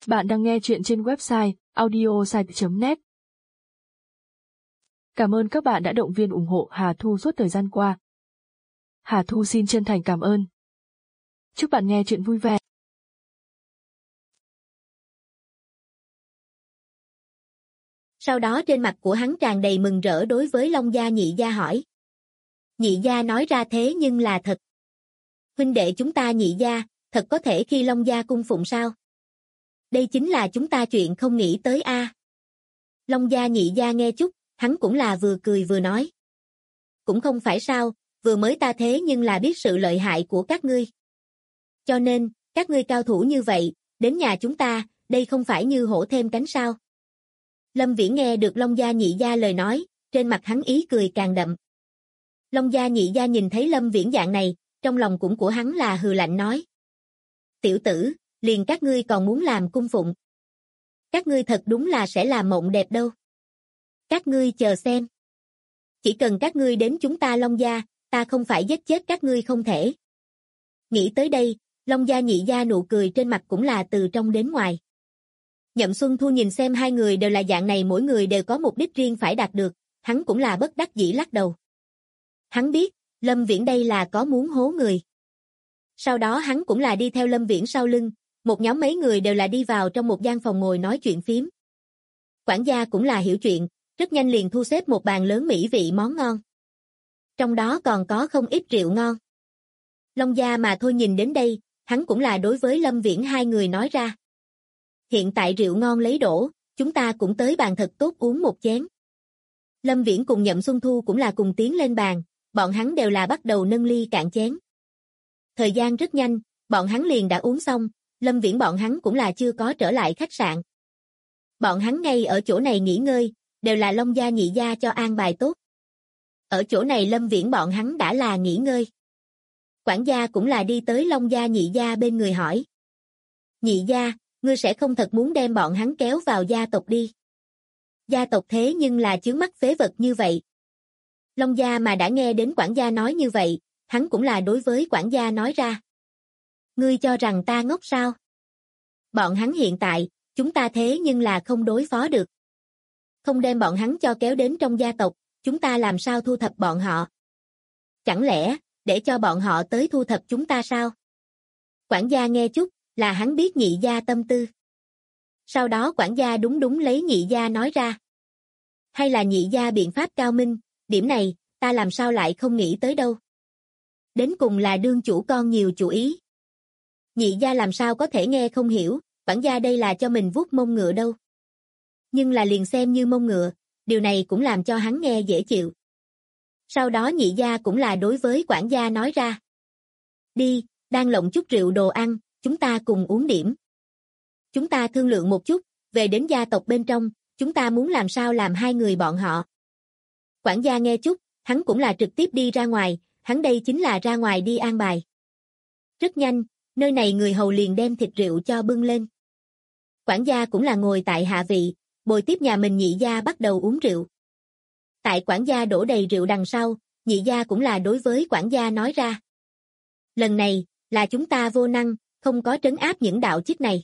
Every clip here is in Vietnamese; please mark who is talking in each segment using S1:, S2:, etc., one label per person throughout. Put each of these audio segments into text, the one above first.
S1: Bạn đang nghe chuyện trên website audiosite.net. Cảm ơn các bạn đã động viên ủng hộ Hà Thu suốt thời gian qua. Hà Thu xin chân thành cảm ơn. Chúc bạn nghe chuyện vui vẻ.
S2: Sau đó trên mặt của hắn tràn đầy mừng rỡ đối với Long Gia Nhị Gia hỏi. Nhị Gia nói ra thế nhưng là thật. Huynh đệ chúng ta Nhị Gia, thật có thể khi Long Gia cung phụng sao? Đây chính là chúng ta chuyện không nghĩ tới a. Long Gia Nhị Gia nghe chút, hắn cũng là vừa cười vừa nói. Cũng không phải sao, vừa mới ta thế nhưng là biết sự lợi hại của các ngươi. Cho nên, các ngươi cao thủ như vậy, đến nhà chúng ta, đây không phải như hổ thêm cánh sao? Lâm Viễn nghe được Long Gia Nhị Gia lời nói, trên mặt hắn ý cười càng đậm. Long Gia Nhị Gia nhìn thấy Lâm Viễn dạng này, trong lòng cũng của hắn là hừ lạnh nói. Tiểu tử, liền các ngươi còn muốn làm cung phụng. Các ngươi thật đúng là sẽ làm mộng đẹp đâu. Các ngươi chờ xem. Chỉ cần các ngươi đến chúng ta Long Gia, ta không phải giết chết các ngươi không thể. Nghĩ tới đây, Long Gia Nhị Gia nụ cười trên mặt cũng là từ trong đến ngoài. Nhậm Xuân Thu nhìn xem hai người đều là dạng này, mỗi người đều có mục đích riêng phải đạt được, hắn cũng là bất đắc dĩ lắc đầu. Hắn biết, Lâm Viễn đây là có muốn hố người. Sau đó hắn cũng là đi theo Lâm Viễn sau lưng, một nhóm mấy người đều là đi vào trong một gian phòng ngồi nói chuyện phím. Quản gia cũng là hiểu chuyện, rất nhanh liền thu xếp một bàn lớn mỹ vị món ngon. Trong đó còn có không ít rượu ngon. Long Gia mà thôi nhìn đến đây, hắn cũng là đối với Lâm Viễn hai người nói ra. Hiện tại rượu ngon lấy đổ, chúng ta cũng tới bàn thật tốt uống một chén. Lâm Viễn cùng Nhậm Xuân Thu cũng là cùng tiến lên bàn, bọn hắn đều là bắt đầu nâng ly cạn chén. Thời gian rất nhanh, bọn hắn liền đã uống xong, Lâm Viễn bọn hắn cũng là chưa có trở lại khách sạn. Bọn hắn ngay ở chỗ này nghỉ ngơi, đều là Long Gia Nhị Gia cho an bài tốt. Ở chỗ này Lâm Viễn bọn hắn đã là nghỉ ngơi. Quản gia cũng là đi tới Long Gia Nhị Gia bên người hỏi. Nhị Gia, ngươi sẽ không thật muốn đem bọn hắn kéo vào gia tộc đi. Gia tộc thế nhưng là chướng mắt phế vật như vậy. Long Gia mà đã nghe đến quản gia nói như vậy, hắn cũng là đối với quản gia nói ra. Ngươi cho rằng ta ngốc sao? Bọn hắn hiện tại, chúng ta thế nhưng là không đối phó được. Không đem bọn hắn cho kéo đến trong gia tộc, chúng ta làm sao thu thập bọn họ? Chẳng lẽ, để cho bọn họ tới thu thập chúng ta sao? Quản gia nghe chút, là hắn biết Nhị Gia tâm tư. Sau đó quản gia đúng lấy Nhị Gia nói ra. Hay là Nhị Gia biện pháp cao minh, điểm này, ta làm sao lại không nghĩ tới đâu. Đến cùng là đương chủ con nhiều chủ ý. Nhị Gia làm sao có thể nghe không hiểu, quản gia đây là cho mình vuốt mông ngựa đâu. Nhưng là liền xem như mông ngựa, điều này cũng làm cho hắn nghe dễ chịu. Sau đó Nhị Gia cũng là đối với quản gia nói ra. Đi, đang lộng chút rượu đồ ăn, chúng ta cùng uống điểm. Chúng ta thương lượng một chút, về đến gia tộc bên trong, chúng ta muốn làm sao làm hai người bọn họ. Quản gia nghe chút, hắn cũng là trực tiếp đi ra ngoài, hắn đây chính là ra ngoài đi an bài. Rất nhanh, nơi này người hầu liền đem thịt rượu cho bưng lên. Quản gia cũng là ngồi tại hạ vị, bồi tiếp nhà mình Nhị Gia bắt đầu uống rượu. Tại quản gia đổ đầy rượu đằng sau, Nhị Gia cũng là đối với quản gia nói ra. Lần này, là chúng ta vô năng, không có trấn áp những đạo chích này.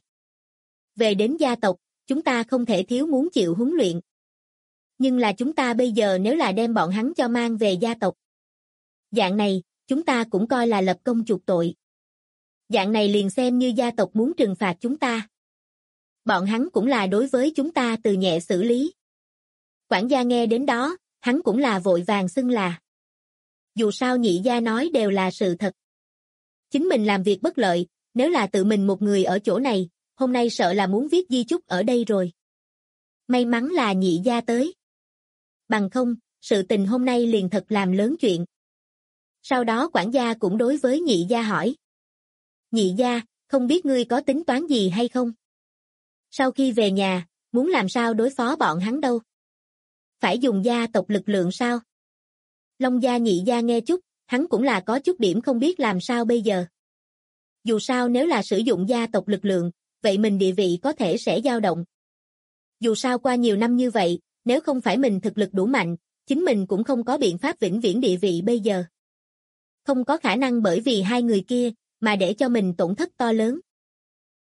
S2: Về đến gia tộc, chúng ta không thể thiếu muốn chịu huấn luyện. Nhưng là chúng ta bây giờ nếu là đem bọn hắn cho mang về gia tộc. Dạng này, chúng ta cũng coi là lập công chuộc tội. Dạng này liền xem như gia tộc muốn trừng phạt chúng ta. Bọn hắn cũng là đối với chúng ta từ nhẹ xử lý. Quản gia nghe đến đó, hắn cũng là vội vàng xưng là. Dù sao Nhị Gia nói đều là sự thật. Chính mình làm việc bất lợi, nếu là tự mình một người ở chỗ này, hôm nay sợ là muốn viết di chúc ở đây rồi. May mắn là Nhị Gia tới. Bằng không, sự tình hôm nay liền thật làm lớn chuyện. Sau đó quản gia cũng đối với Nhị Gia hỏi. Nhị Gia, không biết ngươi có tính toán gì hay không? Sau khi về nhà, muốn làm sao đối phó bọn hắn đâu? Phải dùng gia tộc lực lượng sao? Long Gia Nhị Gia nghe chút, hắn cũng là có chút điểm không biết làm sao bây giờ. Dù sao nếu là sử dụng gia tộc lực lượng, vậy mình địa vị có thể sẽ dao động. Dù sao qua nhiều năm như vậy, nếu không phải mình thực lực đủ mạnh, chính mình cũng không có biện pháp vĩnh viễn địa vị bây giờ. Không có khả năng bởi vì hai người kia, mà để cho mình tổn thất to lớn.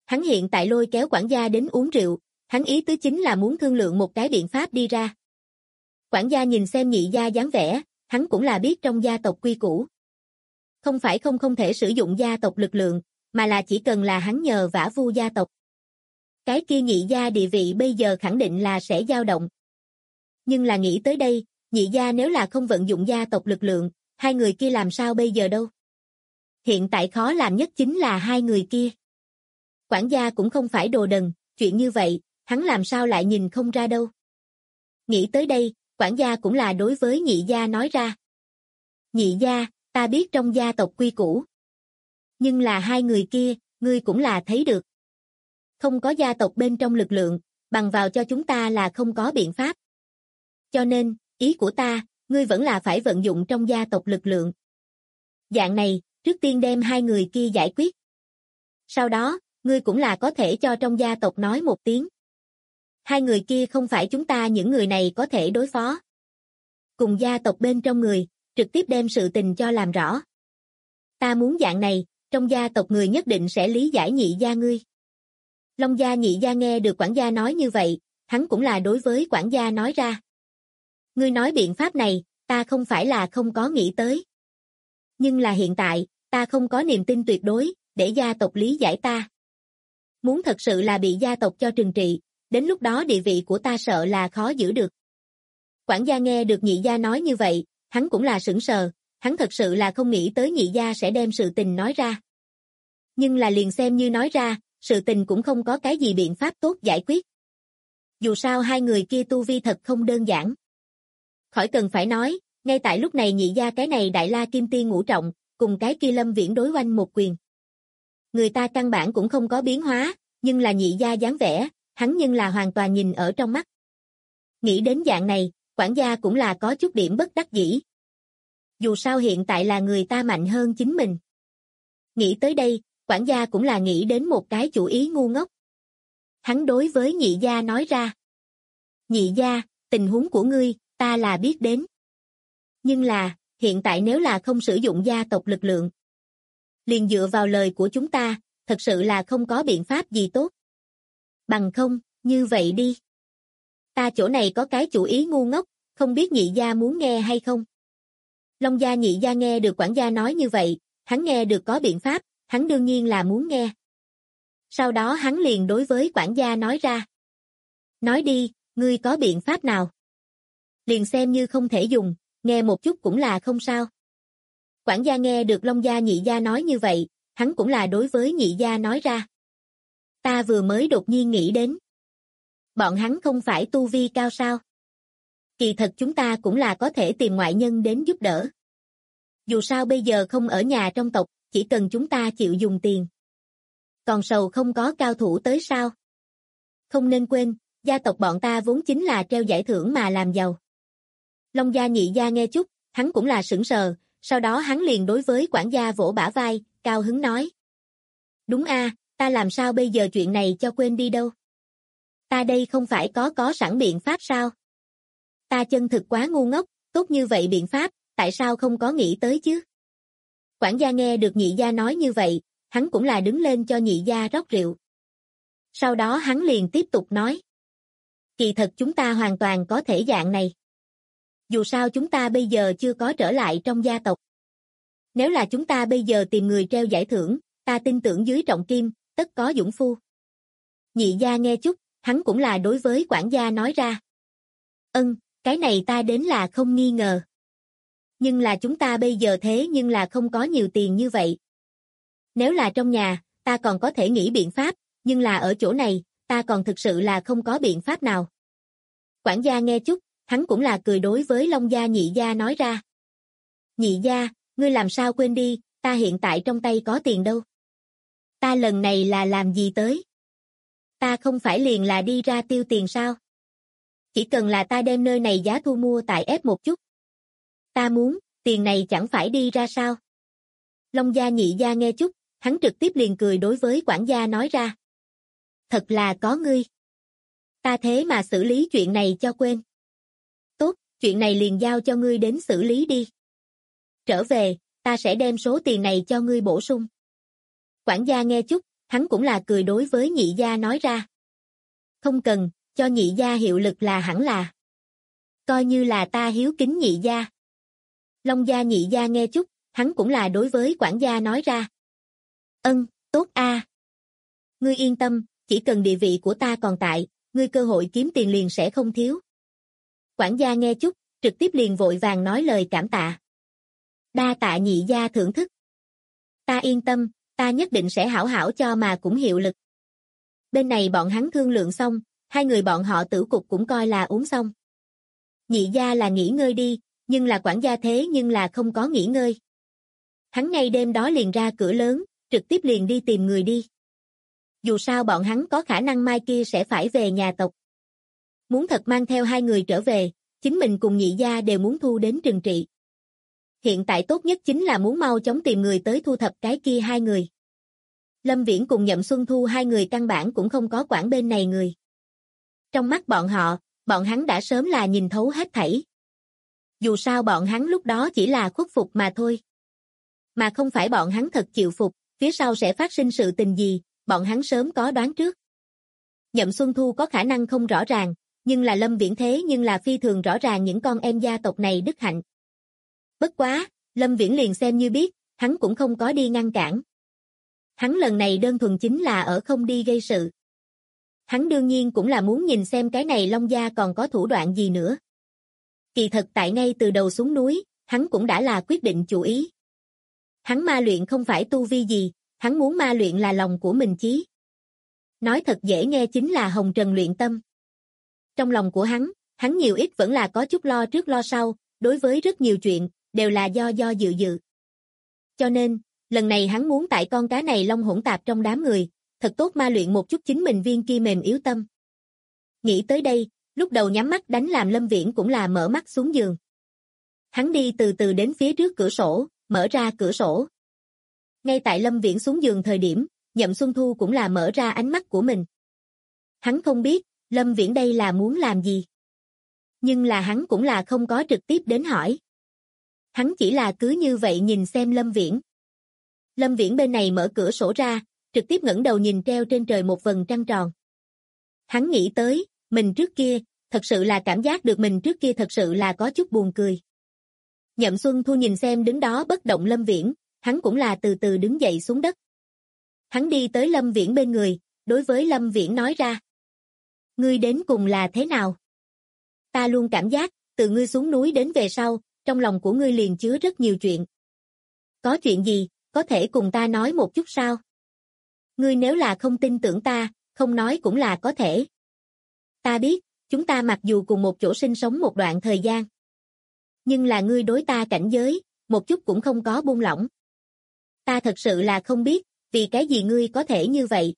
S2: Hắn hiện tại lôi kéo quản gia đến uống rượu, hắn ý tứ chính là muốn thương lượng một cái biện pháp đi ra. Quản gia nhìn xem nhị gia dáng vẻ, hắn cũng là biết trong gia tộc quy củ. Không phải không thể sử dụng gia tộc lực lượng, mà là chỉ cần là hắn nhờ vả vu gia tộc. Cái kia nhị gia địa vị bây giờ khẳng định là sẽ dao động. Nhưng là nghĩ tới đây, nhị gia nếu là không vận dụng gia tộc lực lượng, hai người kia làm sao bây giờ đâu. Hiện tại khó làm nhất chính là hai người kia. Quản gia cũng không phải đồ đần, chuyện như vậy, hắn làm sao lại nhìn không ra đâu. Nghĩ tới đây, quản gia cũng là đối với nhị gia nói ra. Nhị gia, ta biết trong gia tộc quy củ. Nhưng là hai người kia, ngươi cũng là thấy được. Không có gia tộc bên trong lực lượng, bằng vào cho chúng ta là không có biện pháp. Cho nên, ý của ta, ngươi vẫn là phải vận dụng trong gia tộc lực lượng. Dạng này, trước tiên đem hai người kia giải quyết. Sau đó, ngươi cũng là có thể cho trong gia tộc nói một tiếng. Hai người kia không phải chúng ta những người này có thể đối phó. Cùng gia tộc bên trong người, trực tiếp đem sự tình cho làm rõ. Ta muốn dạng này, trong gia tộc người nhất định sẽ lý giải nhị gia ngươi. Long gia nhị gia nghe được quản gia nói như vậy, hắn cũng là đối với quản gia nói ra. Ngươi nói biện pháp này, ta không phải là không có nghĩ tới. Nhưng là hiện tại, ta không có niềm tin tuyệt đối, để gia tộc lý giải ta. Muốn thật sự là bị gia tộc cho trừng trị, đến lúc đó địa vị của ta sợ là khó giữ được. Quản gia nghe được nhị gia nói như vậy, hắn cũng là sững sờ, hắn thật sự là không nghĩ tới nhị gia sẽ đem sự tình nói ra. Nhưng là liền xem như nói ra, sự tình cũng không có cái gì biện pháp tốt giải quyết. Dù sao hai người kia tu vi thật không đơn giản. Khỏi cần phải nói, ngay tại lúc này nhị gia cái này đại la kim tiên ngũ trọng, cùng cái kia Lâm Viễn đối oanh một quyền. Người ta căn bản cũng không có biến hóa, nhưng là nhị gia dáng vẻ, hắn nhưng là hoàn toàn nhìn ở trong mắt. Nghĩ đến dạng này, quản gia cũng là có chút điểm bất đắc dĩ. Dù sao hiện tại là người ta mạnh hơn chính mình. Nghĩ tới đây, quản gia cũng là nghĩ đến một cái chủ ý ngu ngốc. Hắn đối với nhị gia nói ra. Nhị gia, tình huống của ngươi, ta là biết đến. Nhưng là, hiện tại nếu là không sử dụng gia tộc lực lượng, liền dựa vào lời của chúng ta, thật sự là không có biện pháp gì tốt. Bằng không, như vậy đi. Ta chỗ này có cái chủ ý ngu ngốc, không biết nhị gia muốn nghe hay không. Long gia nhị gia nghe được quản gia nói như vậy, hắn nghe được có biện pháp, hắn đương nhiên là muốn nghe. Sau đó hắn liền đối với quản gia nói ra. Nói đi, ngươi có biện pháp nào? Liền xem như không thể dùng, nghe một chút cũng là không sao. Quản gia nghe được Long gia nhị gia nói như vậy, hắn cũng là đối với nhị gia nói ra. Ta vừa mới đột nhiên nghĩ đến. Bọn hắn không phải tu vi cao sao? Kỳ thật chúng ta cũng là có thể tìm ngoại nhân đến giúp đỡ. Dù sao bây giờ không ở nhà trong tộc, chỉ cần chúng ta chịu dùng tiền. Còn sầu không có cao thủ tới sao? Không nên quên, gia tộc bọn ta vốn chính là treo giải thưởng mà làm giàu. Long gia nhị gia nghe chút, hắn cũng là sững sờ, sau đó hắn liền đối với quản gia vỗ bả vai, cao hứng nói. Đúng a, ta làm sao bây giờ chuyện này cho quên đi đâu? Ta đây không phải có sẵn biện pháp sao? Ta chân thực quá ngu ngốc, tốt như vậy biện pháp, tại sao không có nghĩ tới chứ? Quản gia nghe được nhị gia nói như vậy, hắn cũng là đứng lên cho nhị gia rót rượu. Sau đó hắn liền tiếp tục nói. Kỳ thật chúng ta hoàn toàn có thể dạng này. Dù sao chúng ta bây giờ chưa có trở lại trong gia tộc. Nếu là chúng ta bây giờ tìm người treo giải thưởng, ta tin tưởng dưới trọng kim, tất có dũng phu. Nhị gia nghe chút, hắn cũng là đối với quản gia nói ra. Cái này ta đến là không nghi ngờ. Nhưng là chúng ta bây giờ thế nhưng là không có nhiều tiền như vậy. Nếu là trong nhà, ta còn có thể nghĩ biện pháp, nhưng là ở chỗ này, ta còn thực sự là không có biện pháp nào. Quản gia nghe chút, hắn cũng là cười đối với Long gia nhị gia nói ra. Nhị gia, ngươi làm sao quên đi, ta hiện tại trong tay có tiền đâu. Ta lần này là làm gì tới? Ta không phải liền là đi ra tiêu tiền sao? Chỉ cần là ta đem nơi này giá thu mua tại ép một chút. Ta muốn, tiền này chẳng phải đi ra sao? Long gia nhị gia nghe chút, hắn trực tiếp liền cười đối với quản gia nói ra. Thật là có ngươi. Ta thế mà xử lý chuyện này cho quên. Tốt, chuyện này liền giao cho ngươi đến xử lý đi. Trở về, ta sẽ đem số tiền này cho ngươi bổ sung. Quản gia nghe chút, hắn cũng là cười đối với Nhị gia nói ra. Không cần, cho Nhị gia hiệu lực là hẳn là. Coi như là ta hiếu kính Nhị gia. Long gia Nhị gia nghe chút, hắn cũng là đối với quản gia nói ra. Tốt a. Ngươi yên tâm, chỉ cần địa vị của ta còn tại, ngươi cơ hội kiếm tiền liền sẽ không thiếu. Quản gia nghe chút, trực tiếp liền vội vàng nói lời cảm tạ. Đa tạ Nhị gia thưởng thức. Ta yên tâm, ta nhất định sẽ hảo hảo cho mà cũng hiệu lực. Bên này bọn hắn thương lượng xong, hai người bọn họ tử cục cũng coi là uống xong. Nhị gia là nghỉ ngơi đi, nhưng là quản gia thế nhưng là không có nghỉ ngơi. Hắn ngay đêm đó liền ra cửa lớn, trực tiếp liền đi tìm người đi. Dù sao bọn hắn có khả năng mai kia sẽ phải về nhà tộc. Muốn thật mang theo hai người trở về, chính mình cùng Nhị gia đều muốn thu đến trừng trị. Hiện tại tốt nhất chính là muốn mau chóng tìm người tới thu thập cái kia hai người. Lâm Viễn cùng Nhậm Xuân Thu hai người căn bản cũng không có quản bên này người. Trong mắt bọn họ, bọn hắn đã sớm là nhìn thấu hết thảy. Dù sao bọn hắn lúc đó chỉ là khuất phục mà thôi. Mà không phải bọn hắn thật chịu phục, phía sau sẽ phát sinh sự tình gì, bọn hắn sớm có đoán trước. Nhậm Xuân Thu có khả năng không rõ ràng, nhưng là Lâm Viễn thế nhưng là phi thường rõ ràng những con em gia tộc này đức hạnh. Bất quá, Lâm Viễn liền xem như biết, hắn cũng không có đi ngăn cản. Hắn lần này đơn thuần chính là ở không đi gây sự. Hắn đương nhiên cũng là muốn nhìn xem cái này Long gia còn có thủ đoạn gì nữa. Kỳ thật tại ngay từ đầu xuống núi, hắn cũng đã là quyết định chủ ý. Hắn ma luyện không phải tu vi gì, hắn muốn ma luyện là lòng của mình chí. Nói thật dễ nghe chính là hồng trần luyện tâm. Trong lòng của hắn nhiều ít vẫn là có chút lo trước lo sau, đối với rất nhiều chuyện, đều là do dự. Cho nên, lần này hắn muốn tại con cá này long hỗn tạp trong đám người, thật tốt ma luyện một chút chính mình viên kia mềm yếu tâm. Nghĩ tới đây, lúc đầu nhắm mắt đánh làm Lâm Viễn cũng là mở mắt xuống giường. Hắn đi từ từ đến phía trước cửa sổ, mở ra cửa sổ. Ngay tại Lâm Viễn xuống giường thời điểm, Nhậm Xuân Thu cũng là mở ra ánh mắt của mình. Hắn không biết, Lâm Viễn đây là muốn làm gì. Nhưng là hắn cũng là không có trực tiếp đến hỏi. Hắn chỉ là cứ như vậy nhìn xem Lâm Viễn. Lâm Viễn bên này mở cửa sổ ra, trực tiếp ngẩng đầu nhìn treo trên trời một vầng trăng tròn. Hắn nghĩ tới, mình trước kia, thật sự là cảm giác được mình trước kia thật sự là có chút buồn cười. Nhậm Xuân Thu nhìn xem đứng đó bất động Lâm Viễn, hắn cũng là từ từ đứng dậy xuống đất. Hắn đi tới Lâm Viễn bên người, đối với Lâm Viễn nói ra. Ngươi đến cùng là thế nào? Ta luôn cảm giác, từ ngươi xuống núi đến về sau, trong lòng của ngươi liền chứa rất nhiều chuyện. Có chuyện gì, có thể cùng ta nói một chút sao? Ngươi nếu là không tin tưởng ta, không nói cũng là có thể. Ta biết, chúng ta mặc dù cùng một chỗ sinh sống một đoạn thời gian. Nhưng là ngươi đối ta cảnh giới, một chút cũng không có buông lỏng. Ta thật sự là không biết, vì cái gì ngươi có thể như vậy.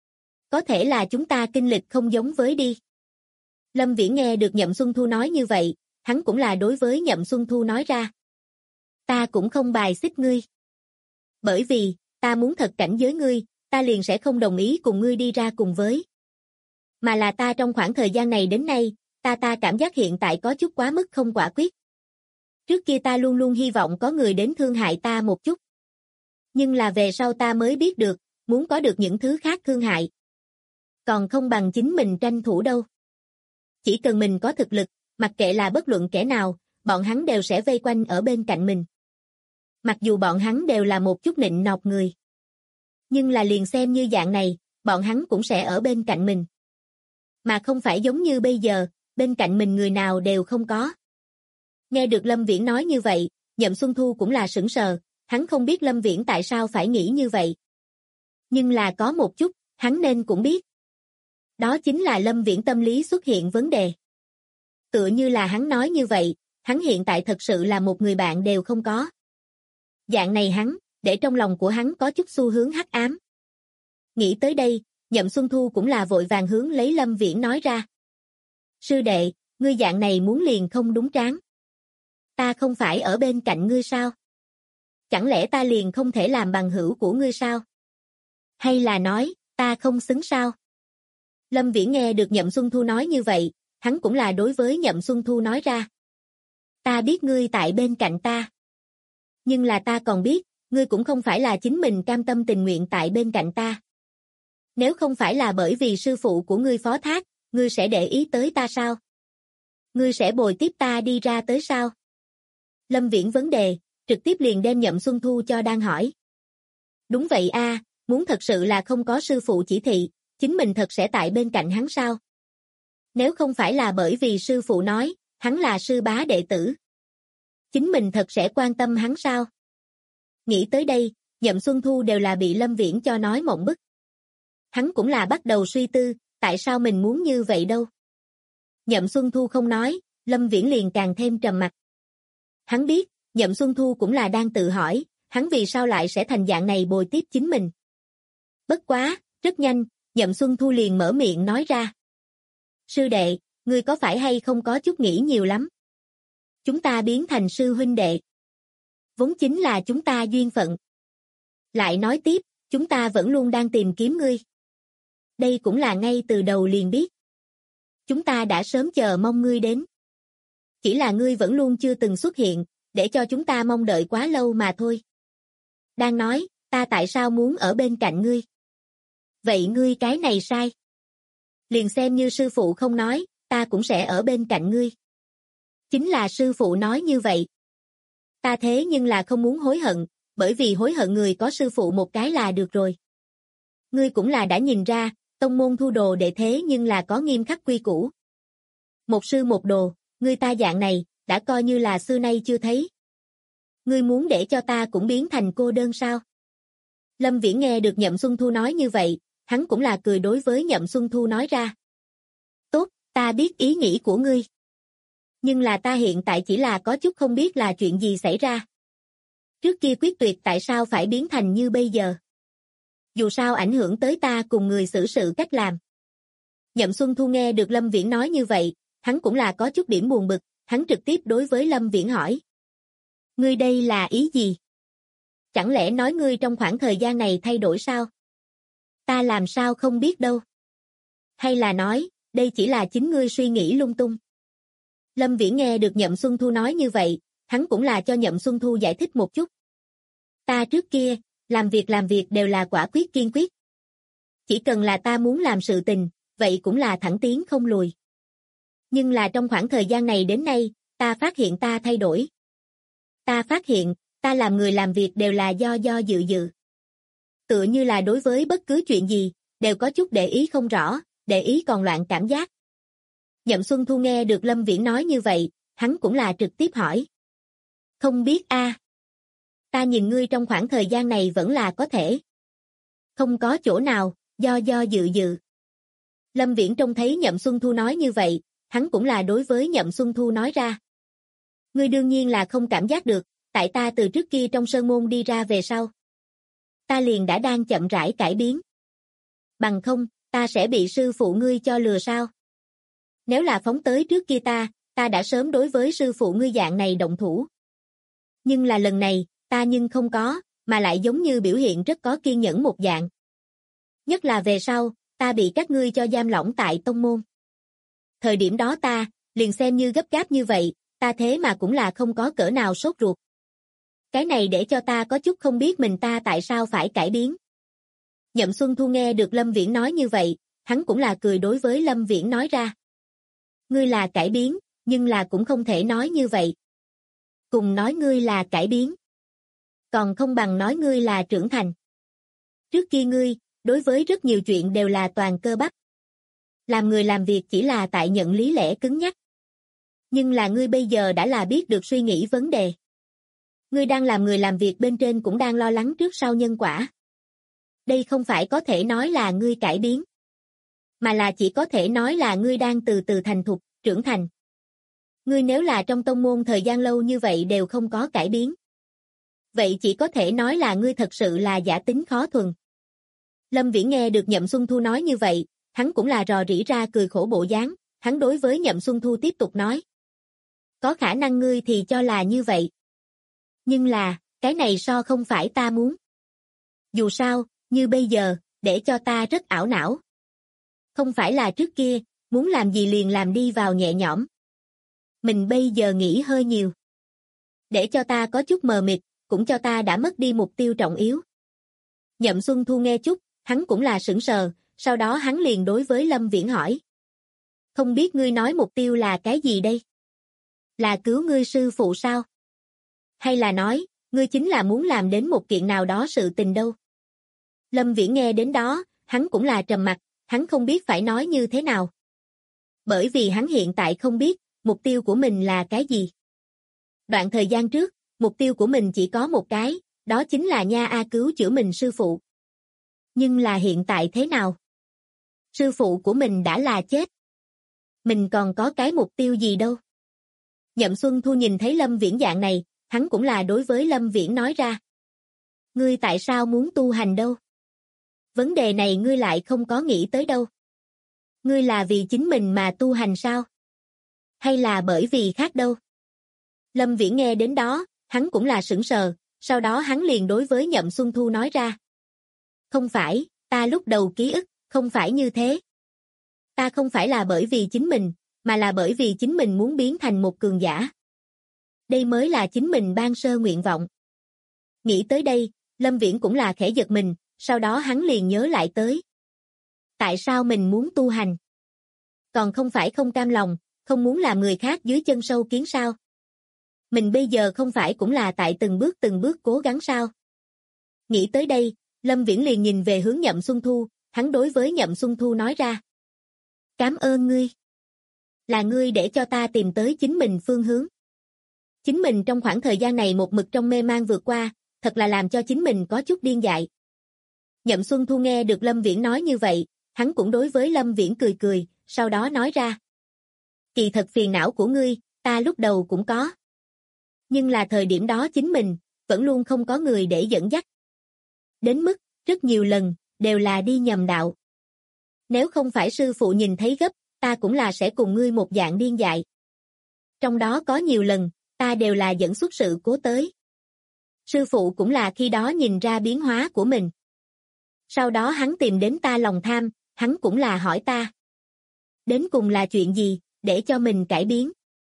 S2: Có thể là chúng ta kinh lịch không giống với đi. Lâm Viễn nghe được Nhậm Xuân Thu nói như vậy, hắn cũng là đối với Nhậm Xuân Thu nói ra. Ta cũng không bài xích ngươi. Bởi vì, ta muốn thật cảnh giới ngươi, ta liền sẽ không đồng ý cùng ngươi đi ra cùng với. Mà là ta trong khoảng thời gian này đến nay, ta cảm giác hiện tại có chút quá mức không quả quyết. Trước kia ta luôn luôn hy vọng có người đến thương hại ta một chút. Nhưng là về sau ta mới biết được, muốn có được những thứ khác thương hại. Còn không bằng chính mình tranh thủ đâu. Chỉ cần mình có thực lực, mặc kệ là bất luận kẻ nào, bọn hắn đều sẽ vây quanh ở bên cạnh mình. Mặc dù bọn hắn đều là một chút nịnh nọt người. Nhưng là liền xem như dạng này, bọn hắn cũng sẽ ở bên cạnh mình. Mà không phải giống như bây giờ, bên cạnh mình người nào đều không có. Nghe được Lâm Viễn nói như vậy, Nhậm Xuân Thu cũng là sững sờ, hắn không biết Lâm Viễn tại sao phải nghĩ như vậy. Nhưng là có một chút, hắn nên cũng biết. Đó chính là Lâm Viễn tâm lý xuất hiện vấn đề. Tựa như là hắn nói như vậy, hắn hiện tại thật sự là một người bạn đều không có. Dạng này hắn, để trong lòng của hắn có chút xu hướng hắc ám. Nghĩ tới đây, Nhậm Xuân Thu cũng là vội vàng hướng lấy Lâm Viễn nói ra. Sư đệ, ngươi dạng này muốn liền không đúng tráng. Ta không phải ở bên cạnh ngươi sao? Chẳng lẽ ta liền không thể làm bằng hữu của ngươi sao? Hay là nói, ta không xứng sao? Lâm Viễn nghe được Nhậm Xuân Thu nói như vậy, hắn cũng là đối với Nhậm Xuân Thu nói ra. Ta biết ngươi tại bên cạnh ta. Nhưng là ta còn biết, ngươi cũng không phải là chính mình cam tâm tình nguyện tại bên cạnh ta. Nếu không phải là bởi vì sư phụ của ngươi phó thác, ngươi sẽ để ý tới ta sao? Ngươi sẽ bồi tiếp ta đi ra tới sao? Lâm Viễn vấn đề, trực tiếp liền đem Nhậm Xuân Thu cho đang hỏi. Đúng vậy a, muốn thật sự là không có sư phụ chỉ thị, chính mình thật sẽ tại bên cạnh hắn sao? Nếu không phải là bởi vì sư phụ nói, hắn là sư bá đệ tử, chính mình thật sẽ quan tâm hắn sao? Nghĩ tới đây, Nhậm Xuân Thu đều là bị Lâm Viễn cho nói mộng bức. Hắn cũng là bắt đầu suy tư, tại sao mình muốn như vậy đâu? Nhậm Xuân Thu không nói, Lâm Viễn liền càng thêm trầm mặc. Hắn biết, Nhậm Xuân Thu cũng là đang tự hỏi, hắn vì sao lại sẽ thành dạng này bồi tiếp chính mình. Bất quá, rất nhanh, Nhậm Xuân Thu liền mở miệng nói ra. Sư đệ, ngươi có phải hay không có chút nghĩ nhiều lắm? Chúng ta biến thành sư huynh đệ. Vốn chính là chúng ta duyên phận. Lại nói tiếp, chúng ta vẫn luôn đang tìm kiếm ngươi. Đây cũng là ngay từ đầu liền biết. Chúng ta đã sớm chờ mong ngươi đến. Chỉ là ngươi vẫn luôn chưa từng xuất hiện, để cho chúng ta mong đợi quá lâu mà thôi. Đang nói, ta tại sao muốn ở bên cạnh ngươi? Vậy ngươi cái này sai. Liền xem như sư phụ không nói, ta cũng sẽ ở bên cạnh ngươi. Chính là sư phụ nói như vậy. Ta thế nhưng là không muốn hối hận, bởi vì hối hận người có sư phụ một cái là được rồi. Ngươi cũng là đã nhìn ra, tông môn thu đồ đệ thế nhưng là có nghiêm khắc quy củ. Một sư một đồ, ngươi ta dạng này, đã coi như là xưa nay chưa thấy. Ngươi muốn để cho ta cũng biến thành cô đơn sao? Lâm Viễn nghe được Nhậm Xuân Thu nói như vậy, hắn cũng là cười đối với Nhậm Xuân Thu nói ra. Tốt, ta biết ý nghĩ của ngươi. Nhưng là ta hiện tại chỉ là có chút không biết là chuyện gì xảy ra. Trước kia quyết tuyệt tại sao phải biến thành như bây giờ? Dù sao ảnh hưởng tới ta cùng người xử sự cách làm. Nhậm Xuân Thu nghe được Lâm Viễn nói như vậy, hắn cũng là có chút điểm buồn bực, hắn trực tiếp đối với Lâm Viễn hỏi. Ngươi đây là ý gì? Chẳng lẽ nói ngươi trong khoảng thời gian này thay đổi sao? Ta làm sao không biết đâu. Hay là nói, đây chỉ là chính ngươi suy nghĩ lung tung. Lâm Viễn nghe được Nhậm Xuân Thu nói như vậy, hắn cũng là cho Nhậm Xuân Thu giải thích một chút. Ta trước kia, làm việc đều là quả quyết kiên quyết. Chỉ cần là ta muốn làm sự tình, vậy cũng là thẳng tiến không lùi. Nhưng là trong khoảng thời gian này đến nay, ta phát hiện ta thay đổi. Ta phát hiện, ta làm người làm việc đều là do dự. Tựa như là đối với bất cứ chuyện gì, đều có chút để ý không rõ, để ý còn loạn cảm giác. Nhậm Xuân Thu nghe được Lâm Viễn nói như vậy, hắn cũng là trực tiếp hỏi. Không biết a. Ta nhìn ngươi trong khoảng thời gian này vẫn là có thể. Không có chỗ nào, do dự. Lâm Viễn trông thấy Nhậm Xuân Thu nói như vậy, hắn cũng là đối với Nhậm Xuân Thu nói ra. Ngươi đương nhiên là không cảm giác được, tại ta từ trước kia trong sơn môn đi ra về sau. Ta liền đã đang chậm rãi cải biến. Bằng không, ta sẽ bị sư phụ ngươi cho lừa sao? Nếu là phóng tới trước kia ta đã sớm đối với sư phụ ngươi dạng này động thủ. Nhưng là lần này, ta nhưng không có, mà lại giống như biểu hiện rất có kiên nhẫn một dạng. Nhất là về sau, ta bị các ngươi cho giam lỏng tại tông môn. Thời điểm đó ta, liền xem như gấp gáp như vậy, ta thế mà cũng là không có cỡ nào sốt ruột. Cái này để cho ta có chút không biết mình ta tại sao phải cải biến. Nhậm Xuân Thu nghe được Lâm Viễn nói như vậy, hắn cũng là cười đối với Lâm Viễn nói ra. Ngươi là cải biến, nhưng là cũng không thể nói như vậy. Cùng nói ngươi là cải biến. Còn không bằng nói ngươi là trưởng thành. Trước kia ngươi, đối với rất nhiều chuyện đều là toàn cơ bắp. Làm người làm việc chỉ là tại nhận lý lẽ cứng nhắc. Nhưng là ngươi bây giờ đã là biết được suy nghĩ vấn đề. Ngươi đang làm người làm việc bên trên cũng đang lo lắng trước sau nhân quả. Đây không phải có thể nói là ngươi cải biến. Mà là chỉ có thể nói là ngươi đang từ từ thành thục, trưởng thành. Ngươi nếu là trong tông môn thời gian lâu như vậy đều không có cải biến. Vậy chỉ có thể nói là ngươi thật sự là giả tính khó thuần. Lâm Viễn nghe được Nhậm Xuân Thu nói như vậy, hắn cũng là rò rỉ ra cười khổ bộ dáng, hắn đối với Nhậm Xuân Thu tiếp tục nói. Có khả năng ngươi thì cho là như vậy. Nhưng là, cái này so không phải ta muốn. Dù sao, như bây giờ, để cho ta rất ảo não. Không phải là trước kia, muốn làm gì liền làm đi vào nhẹ nhõm. Mình bây giờ nghĩ hơi nhiều. Để cho ta có chút mờ mịt, cũng cho ta đã mất đi mục tiêu trọng yếu. Nhậm Xuân Thu nghe chút, hắn cũng là sững sờ, sau đó hắn liền đối với Lâm Viễn hỏi. Không biết ngươi nói mục tiêu là cái gì đây? Là cứu ngươi sư phụ sao? Hay là nói, ngươi chính là muốn làm đến một kiện nào đó sự tình đâu? Lâm Viễn nghe đến đó, hắn cũng là trầm mặc, hắn không biết phải nói như thế nào. Bởi vì hắn hiện tại không biết, mục tiêu của mình là cái gì. Đoạn thời gian trước, mục tiêu của mình chỉ có một cái, đó chính là cứu chữa mình sư phụ. Nhưng là hiện tại thế nào? Sư phụ của mình đã là chết. Mình còn có cái mục tiêu gì đâu? Nhậm Xuân Thu nhìn thấy Lâm Viễn dạng này, hắn cũng là đối với Lâm Viễn nói ra. Ngươi tại sao muốn tu hành đâu? Vấn đề này ngươi lại không có nghĩ tới đâu. Ngươi là vì chính mình mà tu hành sao? Hay là bởi vì khác đâu? Lâm Viễn nghe đến đó, hắn cũng là sững sờ, sau đó hắn liền đối với Nhậm Xuân Thu nói ra. Không phải, ta lúc đầu ký ức, không phải như thế. Ta không phải là bởi vì chính mình, mà là bởi vì chính mình muốn biến thành một cường giả. Đây mới là chính mình ban sơ nguyện vọng. Nghĩ tới đây, Lâm Viễn cũng là khẽ giật mình, sau đó hắn liền nhớ lại tới. Tại sao mình muốn tu hành? Còn không phải không cam lòng, không muốn làm người khác dưới chân sâu kiến sao? Mình bây giờ không phải cũng là tại từng bước cố gắng sao? Nghĩ tới đây, Lâm Viễn liền nhìn về hướng Nhậm Xuân Thu, hắn đối với Nhậm Xuân Thu nói ra. Cảm ơn ngươi. Là ngươi để cho ta tìm tới chính mình phương hướng. Chính mình trong khoảng thời gian này một mực trong mê man vượt qua, thật là làm cho chính mình có chút điên dại. Nhậm Xuân Thu nghe được Lâm Viễn nói như vậy, hắn cũng đối với Lâm Viễn cười cười, sau đó nói ra. Kỳ thật phiền não của ngươi, ta lúc đầu cũng có. Nhưng là thời điểm đó chính mình, vẫn luôn không có người để dẫn dắt. Đến mức, rất nhiều lần, đều là đi nhầm đạo. Nếu không phải sư phụ nhìn thấy gấp, ta cũng là sẽ cùng ngươi một dạng điên dại. Trong đó có nhiều lần, ta đều là dẫn xuất sự cố tới. Sư phụ cũng là khi đó nhìn ra biến hóa của mình. Sau đó hắn tìm đến ta lòng tham, hắn cũng là hỏi ta. Đến cùng là chuyện gì, để cho mình cải biến.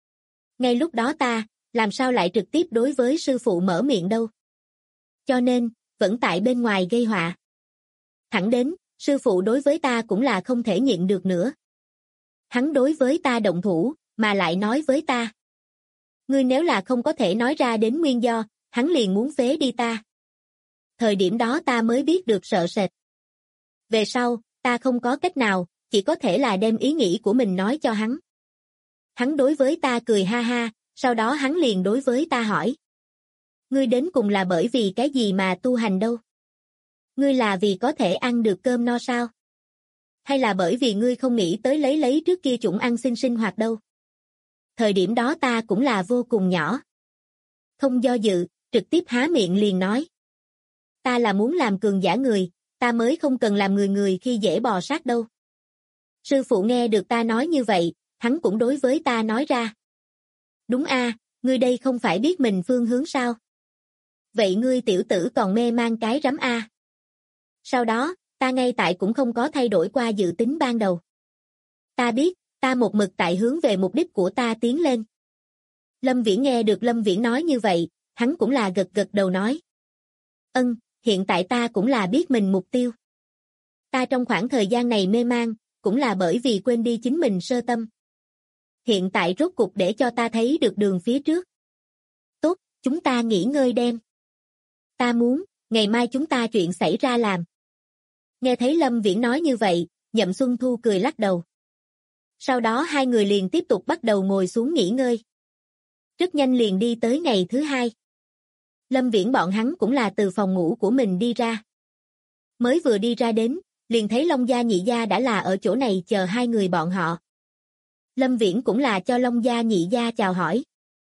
S2: Ngay lúc đó ta, làm sao lại trực tiếp đối với sư phụ mở miệng đâu. Cho nên, vẫn tại bên ngoài gây họa. Thẳng đến, sư phụ đối với ta cũng là không thể nhịn được nữa. Hắn đối với ta động thủ, mà lại nói với ta. Ngươi nếu là không có thể nói ra đến nguyên do, hắn liền muốn phế đi ta. Thời điểm đó ta mới biết được sợ sệt. Về sau, ta không có cách nào, chỉ có thể là đem ý nghĩ của mình nói cho hắn. Hắn đối với ta cười ha ha, sau đó hắn liền đối với ta hỏi. Ngươi đến cùng là bởi vì cái gì mà tu hành đâu? Ngươi là vì có thể ăn được cơm no sao? Hay là bởi vì ngươi không nghĩ tới lấy trước kia chủng ăn xin sinh hoạt đâu? Thời điểm đó ta cũng là vô cùng nhỏ. Không do dự, trực tiếp há miệng liền nói. Ta là muốn làm cường giả người, ta mới không cần làm người khi dễ bò sát đâu. Sư phụ nghe được ta nói như vậy, hắn cũng đối với ta nói ra. Đúng a, ngươi đây không phải biết mình phương hướng sao? Vậy ngươi tiểu tử còn mê man cái rắm a. Sau đó, ta ngay tại cũng không có thay đổi qua dự tính ban đầu. Ta biết, ta một mực tại hướng về mục đích của ta tiến lên. Lâm Viễn nghe được Lâm Viễn nói như vậy, hắn cũng là gật đầu nói. Hiện tại ta cũng là biết mình mục tiêu. Ta trong khoảng thời gian này mê man, cũng là bởi vì quên đi chính mình sơ tâm. Hiện tại rốt cục để cho ta thấy được đường phía trước. Tốt, chúng ta nghỉ ngơi đêm. Ta muốn, ngày mai chúng ta chuyện xảy ra làm. Nghe thấy Lâm Viễn nói như vậy, Nhậm Xuân Thu cười lắc đầu. Sau đó hai người liền tiếp tục bắt đầu ngồi xuống nghỉ ngơi. Rất nhanh liền đi tới ngày thứ hai. Lâm Viễn bọn hắn cũng là từ phòng ngủ của mình đi ra. Mới vừa đi ra đến, liền thấy Long Gia Nhị Gia đã là ở chỗ này chờ hai người bọn họ. Lâm Viễn cũng là cho Long Gia Nhị Gia chào hỏi.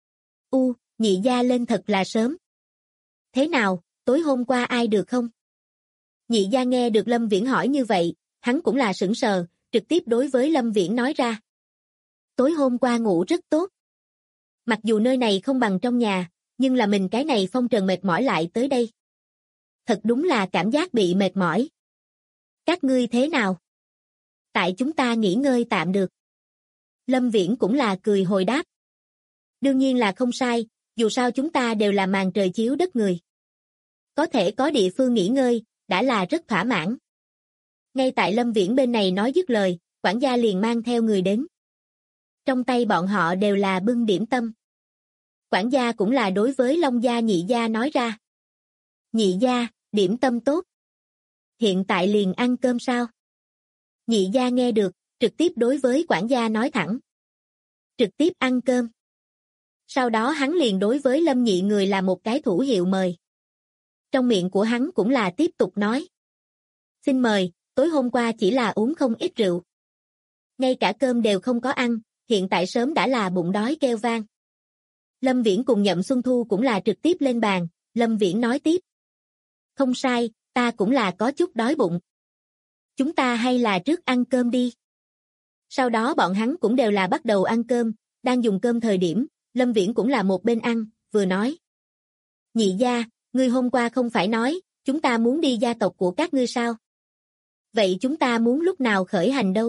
S2: Nhị Gia lên thật là sớm. Thế nào, tối hôm qua ai được không? Nhị Gia nghe được Lâm Viễn hỏi như vậy, hắn cũng là sững sờ, trực tiếp đối với Lâm Viễn nói ra. Tối hôm qua ngủ rất tốt. Mặc dù nơi này không bằng trong nhà, nhưng là mình cái này phong trần mệt mỏi lại tới đây. Thật đúng là cảm giác bị mệt mỏi. Các ngươi thế nào? Tại chúng ta nghỉ ngơi tạm được. Lâm Viễn cũng là cười hồi đáp. Đương nhiên là không sai, dù sao chúng ta đều là màn trời chiếu đất người. Có thể có địa phương nghỉ ngơi, đã là rất thỏa mãn. Ngay tại Lâm Viễn bên này nói dứt lời, quản gia liền mang theo người đến. Trong tay bọn họ đều là bưng điểm tâm. Quản gia cũng là đối với Long gia Nhị gia nói ra. Nhị gia, điểm tâm tốt. Hiện tại liền ăn cơm sao? Nhị gia nghe được, trực tiếp đối với quản gia nói thẳng. Trực tiếp ăn cơm. Sau đó hắn liền đối với Lâm Nhị người là một cái thủ hiệu mời. Trong miệng của hắn cũng là tiếp tục nói. Xin mời, tối hôm qua chỉ là uống không ít rượu. Ngay cả cơm đều không có ăn, hiện tại sớm đã là bụng đói kêu vang. Lâm Viễn cùng Nhậm Xuân Thu cũng là trực tiếp lên bàn, Lâm Viễn nói tiếp. Không sai, ta cũng là có chút đói bụng. Chúng ta hay là trước ăn cơm đi. Sau đó bọn hắn cũng đều là bắt đầu ăn cơm, đang dùng cơm thời điểm, Lâm Viễn cũng là một bên ăn, vừa nói. Nhị gia, ngươi hôm qua không phải nói, chúng ta muốn đi gia tộc của các ngươi sao? Vậy chúng ta muốn lúc nào khởi hành đâu?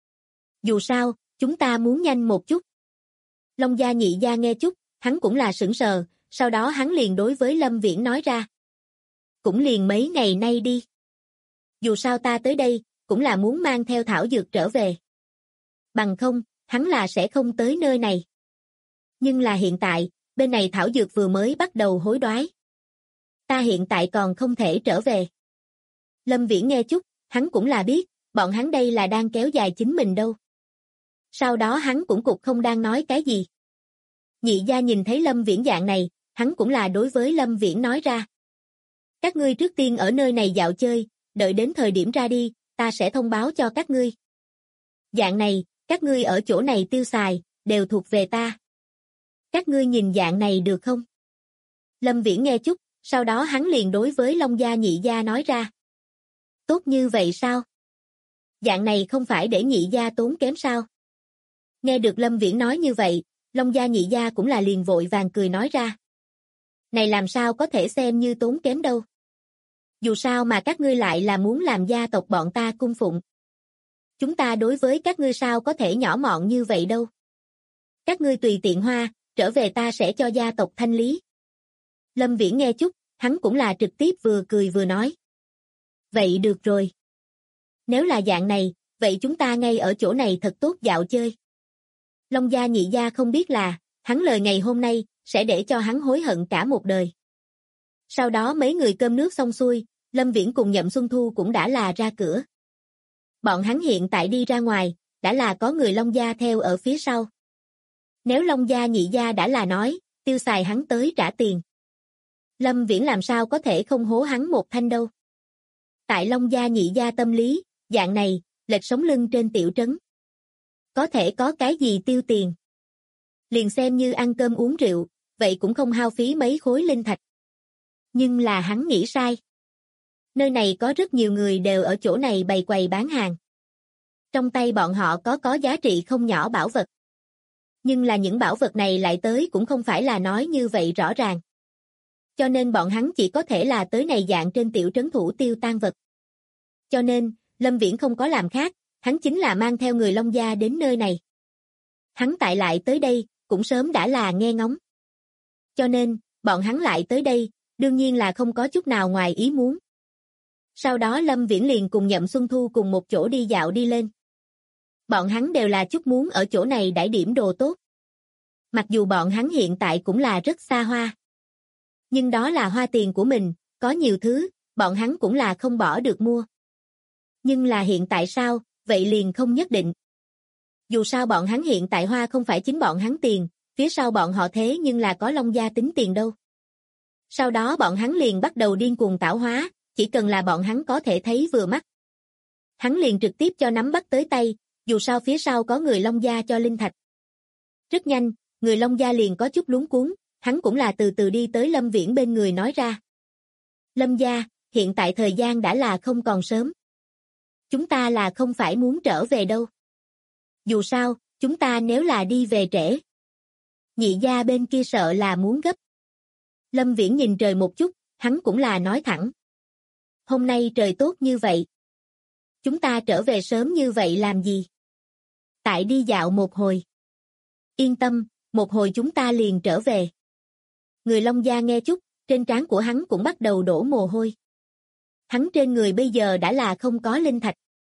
S2: Dù sao, chúng ta muốn nhanh một chút. Long gia Nhị gia nghe chút, hắn cũng là sững sờ, sau đó hắn liền đối với Lâm Viễn nói ra. Cũng liền mấy ngày nay đi. Dù sao ta tới đây, cũng là muốn mang theo thảo dược trở về. Bằng không, hắn là sẽ không tới nơi này. Nhưng là hiện tại, bên này thảo dược vừa mới bắt đầu hối đoái. Ta hiện tại còn không thể trở về. Lâm Viễn nghe chút, hắn cũng là biết, bọn hắn đây là đang kéo dài chính mình đâu. Sau đó hắn cũng cục không đang nói cái gì. Nhị gia nhìn thấy Lâm Viễn dạng này, hắn cũng là đối với Lâm Viễn nói ra. Các ngươi trước tiên ở nơi này dạo chơi, đợi đến thời điểm ra đi, ta sẽ thông báo cho các ngươi. Dạng này, các ngươi ở chỗ này tiêu xài, đều thuộc về ta. Các ngươi nhìn dạng này được không? Lâm Viễn nghe chút, sau đó hắn liền đối với Long gia Nhị gia nói ra. Tốt như vậy sao? Dạng này không phải để Nhị gia tốn kém sao? Nghe được Lâm Viễn nói như vậy, Long gia Nhị gia cũng là liền vội vàng cười nói ra. Này làm sao có thể xem như tốn kém đâu? Dù sao mà các ngươi lại là muốn làm gia tộc bọn ta cung phụng. Chúng ta đối với các ngươi sao có thể nhỏ mọn như vậy đâu? Các ngươi tùy tiện hoa, trở về ta sẽ cho gia tộc thanh lý. Lâm Viễn nghe chút, hắn cũng là trực tiếp vừa cười vừa nói. Vậy được rồi. Nếu là dạng này, vậy chúng ta ngay ở chỗ này thật tốt dạo chơi. Long gia Nhị gia không biết là, hắn lời ngày hôm nay, sẽ để cho hắn hối hận cả một đời. Sau đó mấy người cơm nước xong xuôi, Lâm Viễn cùng Nhậm Xuân Thu cũng đã là ra cửa. Bọn hắn hiện tại đi ra ngoài, đã là có người Long gia theo ở phía sau. Nếu Long gia Nhị gia đã là nói, tiêu xài hắn tới trả tiền. Lâm Viễn làm sao có thể không hố hắn một thanh đâu. Tại Long gia Nhị gia tâm lý, dạng này, lệch sống lưng trên tiểu trấn. Có thể có cái gì tiêu tiền. Liền xem như ăn cơm uống rượu, vậy cũng không hao phí mấy khối linh thạch. Nhưng là hắn nghĩ sai. Nơi này có rất nhiều người đều ở chỗ này bày quầy bán hàng. Trong tay bọn họ có giá trị không nhỏ bảo vật. Nhưng là những bảo vật này lại tới cũng không phải là nói như vậy rõ ràng. Cho nên bọn hắn chỉ có thể là tới này dạng trên tiểu trấn thủ tiêu tang vật. Cho nên, Lâm Viễn không có làm khác, hắn chính là mang theo người Long gia đến nơi này. Hắn tại lại tới đây, cũng sớm đã là nghe ngóng. Cho nên, bọn hắn lại tới đây, đương nhiên là không có chút nào ngoài ý muốn. Sau đó Lâm Viễn liền cùng Nhậm Xuân Thu cùng một chỗ đi dạo đi lên. Bọn hắn đều là chút muốn ở chỗ này đãi điểm đồ tốt. Mặc dù bọn hắn hiện tại cũng là rất xa hoa. Nhưng đó là hoa tiền của mình, có nhiều thứ, bọn hắn cũng là không bỏ được mua. Nhưng là hiện tại sao, vậy liền không nhất định. Dù sao bọn hắn hiện tại hoa không phải chính bọn hắn tiền, phía sau bọn họ thế nhưng là có Long gia tính tiền đâu. Sau đó bọn hắn liền bắt đầu điên cuồng tảo hóa, chỉ cần là bọn hắn có thể thấy vừa mắt. Hắn liền trực tiếp cho nắm bắt tới tay, dù sao phía sau có người Long gia cho linh thạch. Rất nhanh, người Long gia liền có chút luống cuống, hắn cũng là từ từ đi tới Lâm Viễn bên người nói ra. Lâm gia, hiện tại thời gian đã là không còn sớm. Chúng ta là không phải muốn trở về đâu. Dù sao, chúng ta nếu là đi về trễ. Nhị gia bên kia sợ là muốn gấp. Lâm Viễn nhìn trời một chút, hắn cũng là nói thẳng. Hôm nay trời tốt như vậy. Chúng ta trở về sớm như vậy làm gì? Tại đi dạo một hồi. Yên tâm, một hồi chúng ta liền trở về. Người Long gia nghe chút, trên trán của hắn cũng bắt đầu đổ mồ hôi. Hắn trên người bây giờ đã là không có linh thạch.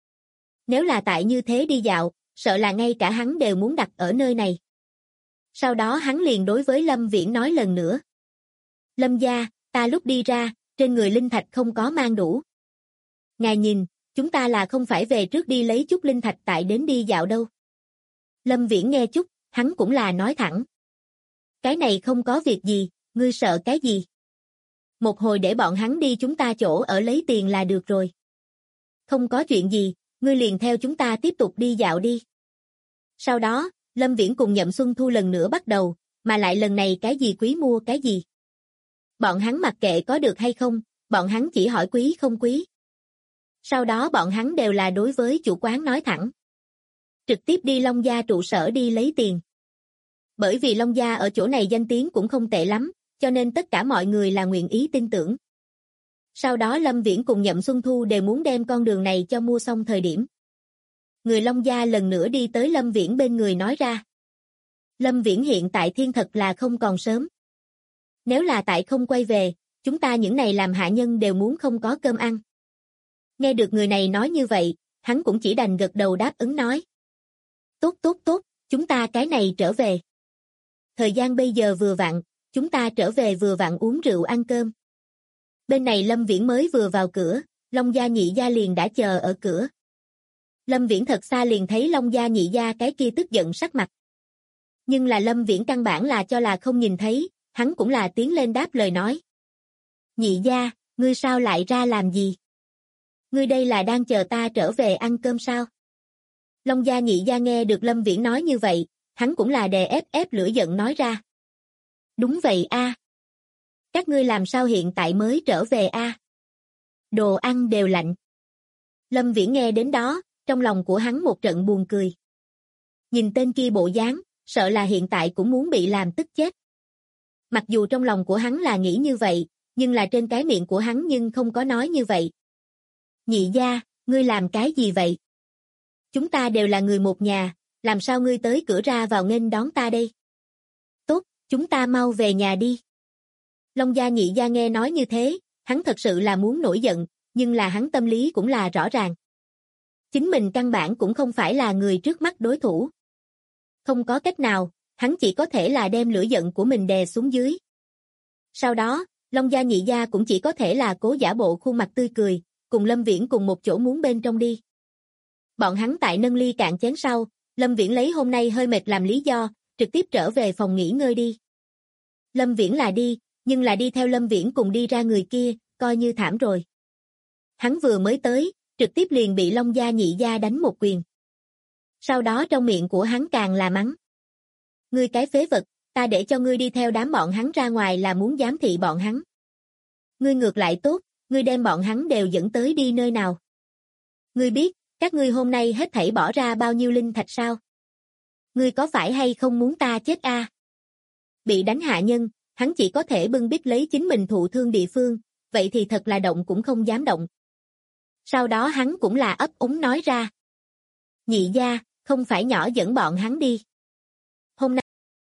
S2: Nếu là tại như thế đi dạo, sợ là ngay cả hắn đều muốn đặt ở nơi này. Sau đó hắn liền đối với Lâm Viễn nói lần nữa. Lâm gia, ta lúc đi ra, trên người linh thạch không có mang đủ. Ngài nhìn, chúng ta là không phải về trước đi lấy chút linh thạch tại đến đi dạo đâu. Lâm Viễn nghe chút, hắn cũng là nói thẳng. Cái này không có việc gì, ngươi sợ cái gì? Một hồi để bọn hắn đi chúng ta chỗ ở lấy tiền là được rồi. Không có chuyện gì, ngươi liền theo chúng ta tiếp tục đi dạo đi. Sau đó, Lâm Viễn cùng Nhậm Xuân Thu lần nữa bắt đầu, mà lại lần này cái gì quý mua cái gì. Bọn hắn mặc kệ có được hay không, bọn hắn chỉ hỏi quý không quý. Sau đó bọn hắn đều là đối với chủ quán nói thẳng. Trực tiếp đi Long Gia trụ sở đi lấy tiền. Bởi vì Long Gia ở chỗ này danh tiếng cũng không tệ lắm, cho nên tất cả mọi người là nguyện ý tin tưởng. Sau đó Lâm Viễn cùng Nhậm Xuân Thu đều muốn đem con đường này cho mua xong thời điểm. Người Long Gia lần nữa đi tới Lâm Viễn bên người nói ra. Lâm Viễn hiện tại thiên thật là không còn sớm. Nếu là tại không quay về, chúng ta những này làm hạ nhân đều muốn không có cơm ăn. Nghe được người này nói như vậy, hắn cũng chỉ đành gật đầu đáp ứng nói. Tốt tốt tốt, chúng ta cái này trở về. Thời gian bây giờ vừa vặn, chúng ta trở về vừa vặn uống rượu ăn cơm. Bên này Lâm Viễn mới vừa vào cửa, Long Gia nhị gia liền đã chờ ở cửa. Lâm Viễn thật xa liền thấy Long Gia nhị gia cái kia tức giận sắc mặt. Nhưng là Lâm Viễn căn bản là cho là không nhìn thấy, hắn cũng là tiến lên đáp lời nói. Nhị gia, ngươi sao lại ra làm gì? Ngươi đây là đang chờ ta trở về ăn cơm sao? Long Gia nhị gia nghe được Lâm Viễn nói như vậy, hắn cũng là đè ép lửa giận nói ra. Đúng vậy a. Các ngươi làm sao hiện tại mới trở về a? Đồ ăn đều lạnh. Lâm Viễn nghe đến đó, trong lòng của hắn một trận buồn cười. Nhìn tên kia bộ dáng, sợ là hiện tại cũng muốn bị làm tức chết. Mặc dù trong lòng của hắn là nghĩ như vậy, nhưng là trên cái miệng của hắn nhưng không có nói như vậy. Nhị gia, ngươi làm cái gì vậy? Chúng ta đều là người một nhà, làm sao ngươi tới cửa ra vào nghênh đón ta đây? Tốt, chúng ta mau về nhà đi. Long Gia nhị gia nghe nói như thế, hắn thật sự là muốn nổi giận, nhưng là hắn tâm lý cũng là rõ ràng. Chính mình căn bản cũng không phải là người trước mắt đối thủ. Không có cách nào, hắn chỉ có thể là đem lửa giận của mình đè xuống dưới. Sau đó, Long Gia nhị gia cũng chỉ có thể là cố giả bộ khuôn mặt tươi cười, cùng Lâm Viễn cùng một chỗ muốn bên trong đi. Bọn hắn tại nâng ly cạn chén sau, Lâm Viễn lấy hôm nay hơi mệt làm lý do, trực tiếp trở về phòng nghỉ ngơi đi. Lâm Viễn là đi, nhưng là đi theo Lâm Viễn cùng đi ra người kia, coi như thảm rồi. Hắn vừa mới tới, trực tiếp liền bị Long Gia nhị gia đánh một quyền. Sau đó trong miệng của hắn càng là mắng. Ngươi cái phế vật, ta để cho ngươi đi theo đám bọn hắn ra ngoài là muốn giám thị bọn hắn. Ngươi ngược lại tốt, ngươi đem bọn hắn đều dẫn tới đi nơi nào. Ngươi biết, các ngươi hôm nay hết thảy bỏ ra bao nhiêu linh thạch sao? Ngươi có phải hay không muốn ta chết a? Bị đánh hạ nhân, hắn chỉ có thể bưng bít lấy chính mình thụ thương địa phương, vậy thì thật là động cũng không dám động. Sau đó hắn cũng là ấp úng nói ra. Nhị gia, không phải nhỏ dẫn bọn hắn đi. Hôm nay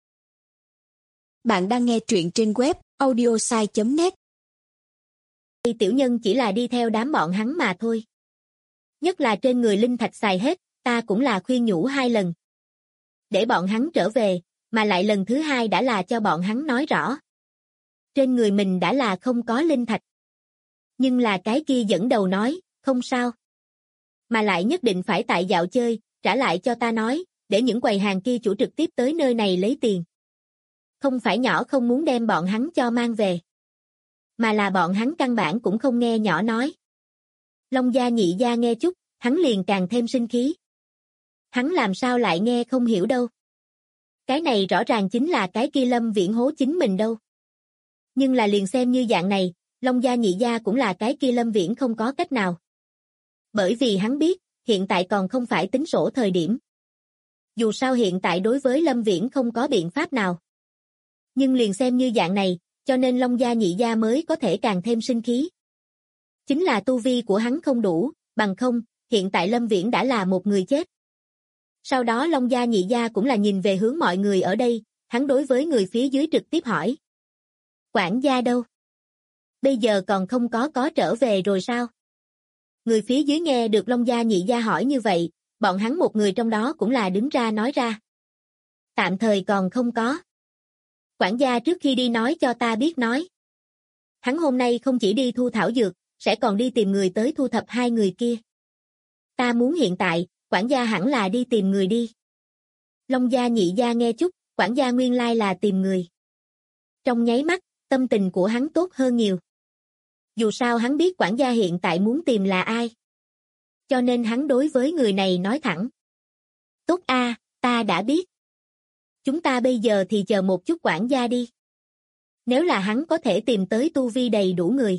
S3: bạn đang nghe truyện trên web audiosai.net.
S2: Tiểu nhân chỉ là đi theo đám bọn hắn mà thôi. Nhất là trên người linh thạch xài hết, ta cũng là khuyên nhủ 2 lần. Để bọn hắn trở về, mà lại lần thứ 2 đã là cho bọn hắn nói rõ. Trên người mình đã là không có linh thạch. Nhưng là cái kia dẫn đầu nói, không sao. Mà lại nhất định phải tại dạo chơi, trả lại cho ta nói, để những quầy hàng kia chủ trực tiếp tới nơi này lấy tiền. Không phải nhỏ không muốn đem bọn hắn cho mang về. Mà là bọn hắn căn bản cũng không nghe nhỏ nói. Long Gia nhị gia nghe chút, hắn liền càng thêm sinh khí. Hắn làm sao lại nghe không hiểu đâu. Cái này rõ ràng chính là cái kia Lâm Viễn hố chính mình đâu. Nhưng là liền xem như dạng này, Long Gia nhị gia cũng là cái kia Lâm Viễn không có cách nào. Bởi vì hắn biết, hiện tại còn không phải tính sổ thời điểm. Dù sao hiện tại đối với Lâm Viễn không có biện pháp nào. Nhưng liền xem như dạng này, cho nên Long Gia nhị gia mới có thể càng thêm sinh khí. Chính là tu vi của hắn không đủ, bằng không, hiện tại Lâm Viễn đã là một người chết. Sau đó Long Gia nhị gia cũng là nhìn về hướng mọi người ở đây, hắn đối với người phía dưới trực tiếp hỏi. Quản gia đâu? Bây giờ còn không có trở về rồi sao? Người phía dưới nghe được Long gia nhị gia hỏi như vậy, bọn hắn một người trong đó cũng là đứng ra nói ra. Tạm thời còn không có. Quản gia trước khi đi nói cho ta biết nói. Hắn hôm nay không chỉ đi thu thảo dược, sẽ còn đi tìm người tới thu thập hai người kia. Ta muốn hiện tại, quản gia hẳn là đi tìm người đi. Long gia nhị gia nghe chút, quản gia nguyên lai là tìm người. Trong nháy mắt, tâm tình của hắn tốt hơn nhiều. Dù sao hắn biết quản gia hiện tại muốn tìm là ai. Cho nên hắn đối với người này nói thẳng. Tốt a, ta đã biết. Chúng ta bây giờ thì chờ một chút quản gia đi. Nếu là hắn có thể tìm tới tu vi đầy đủ người.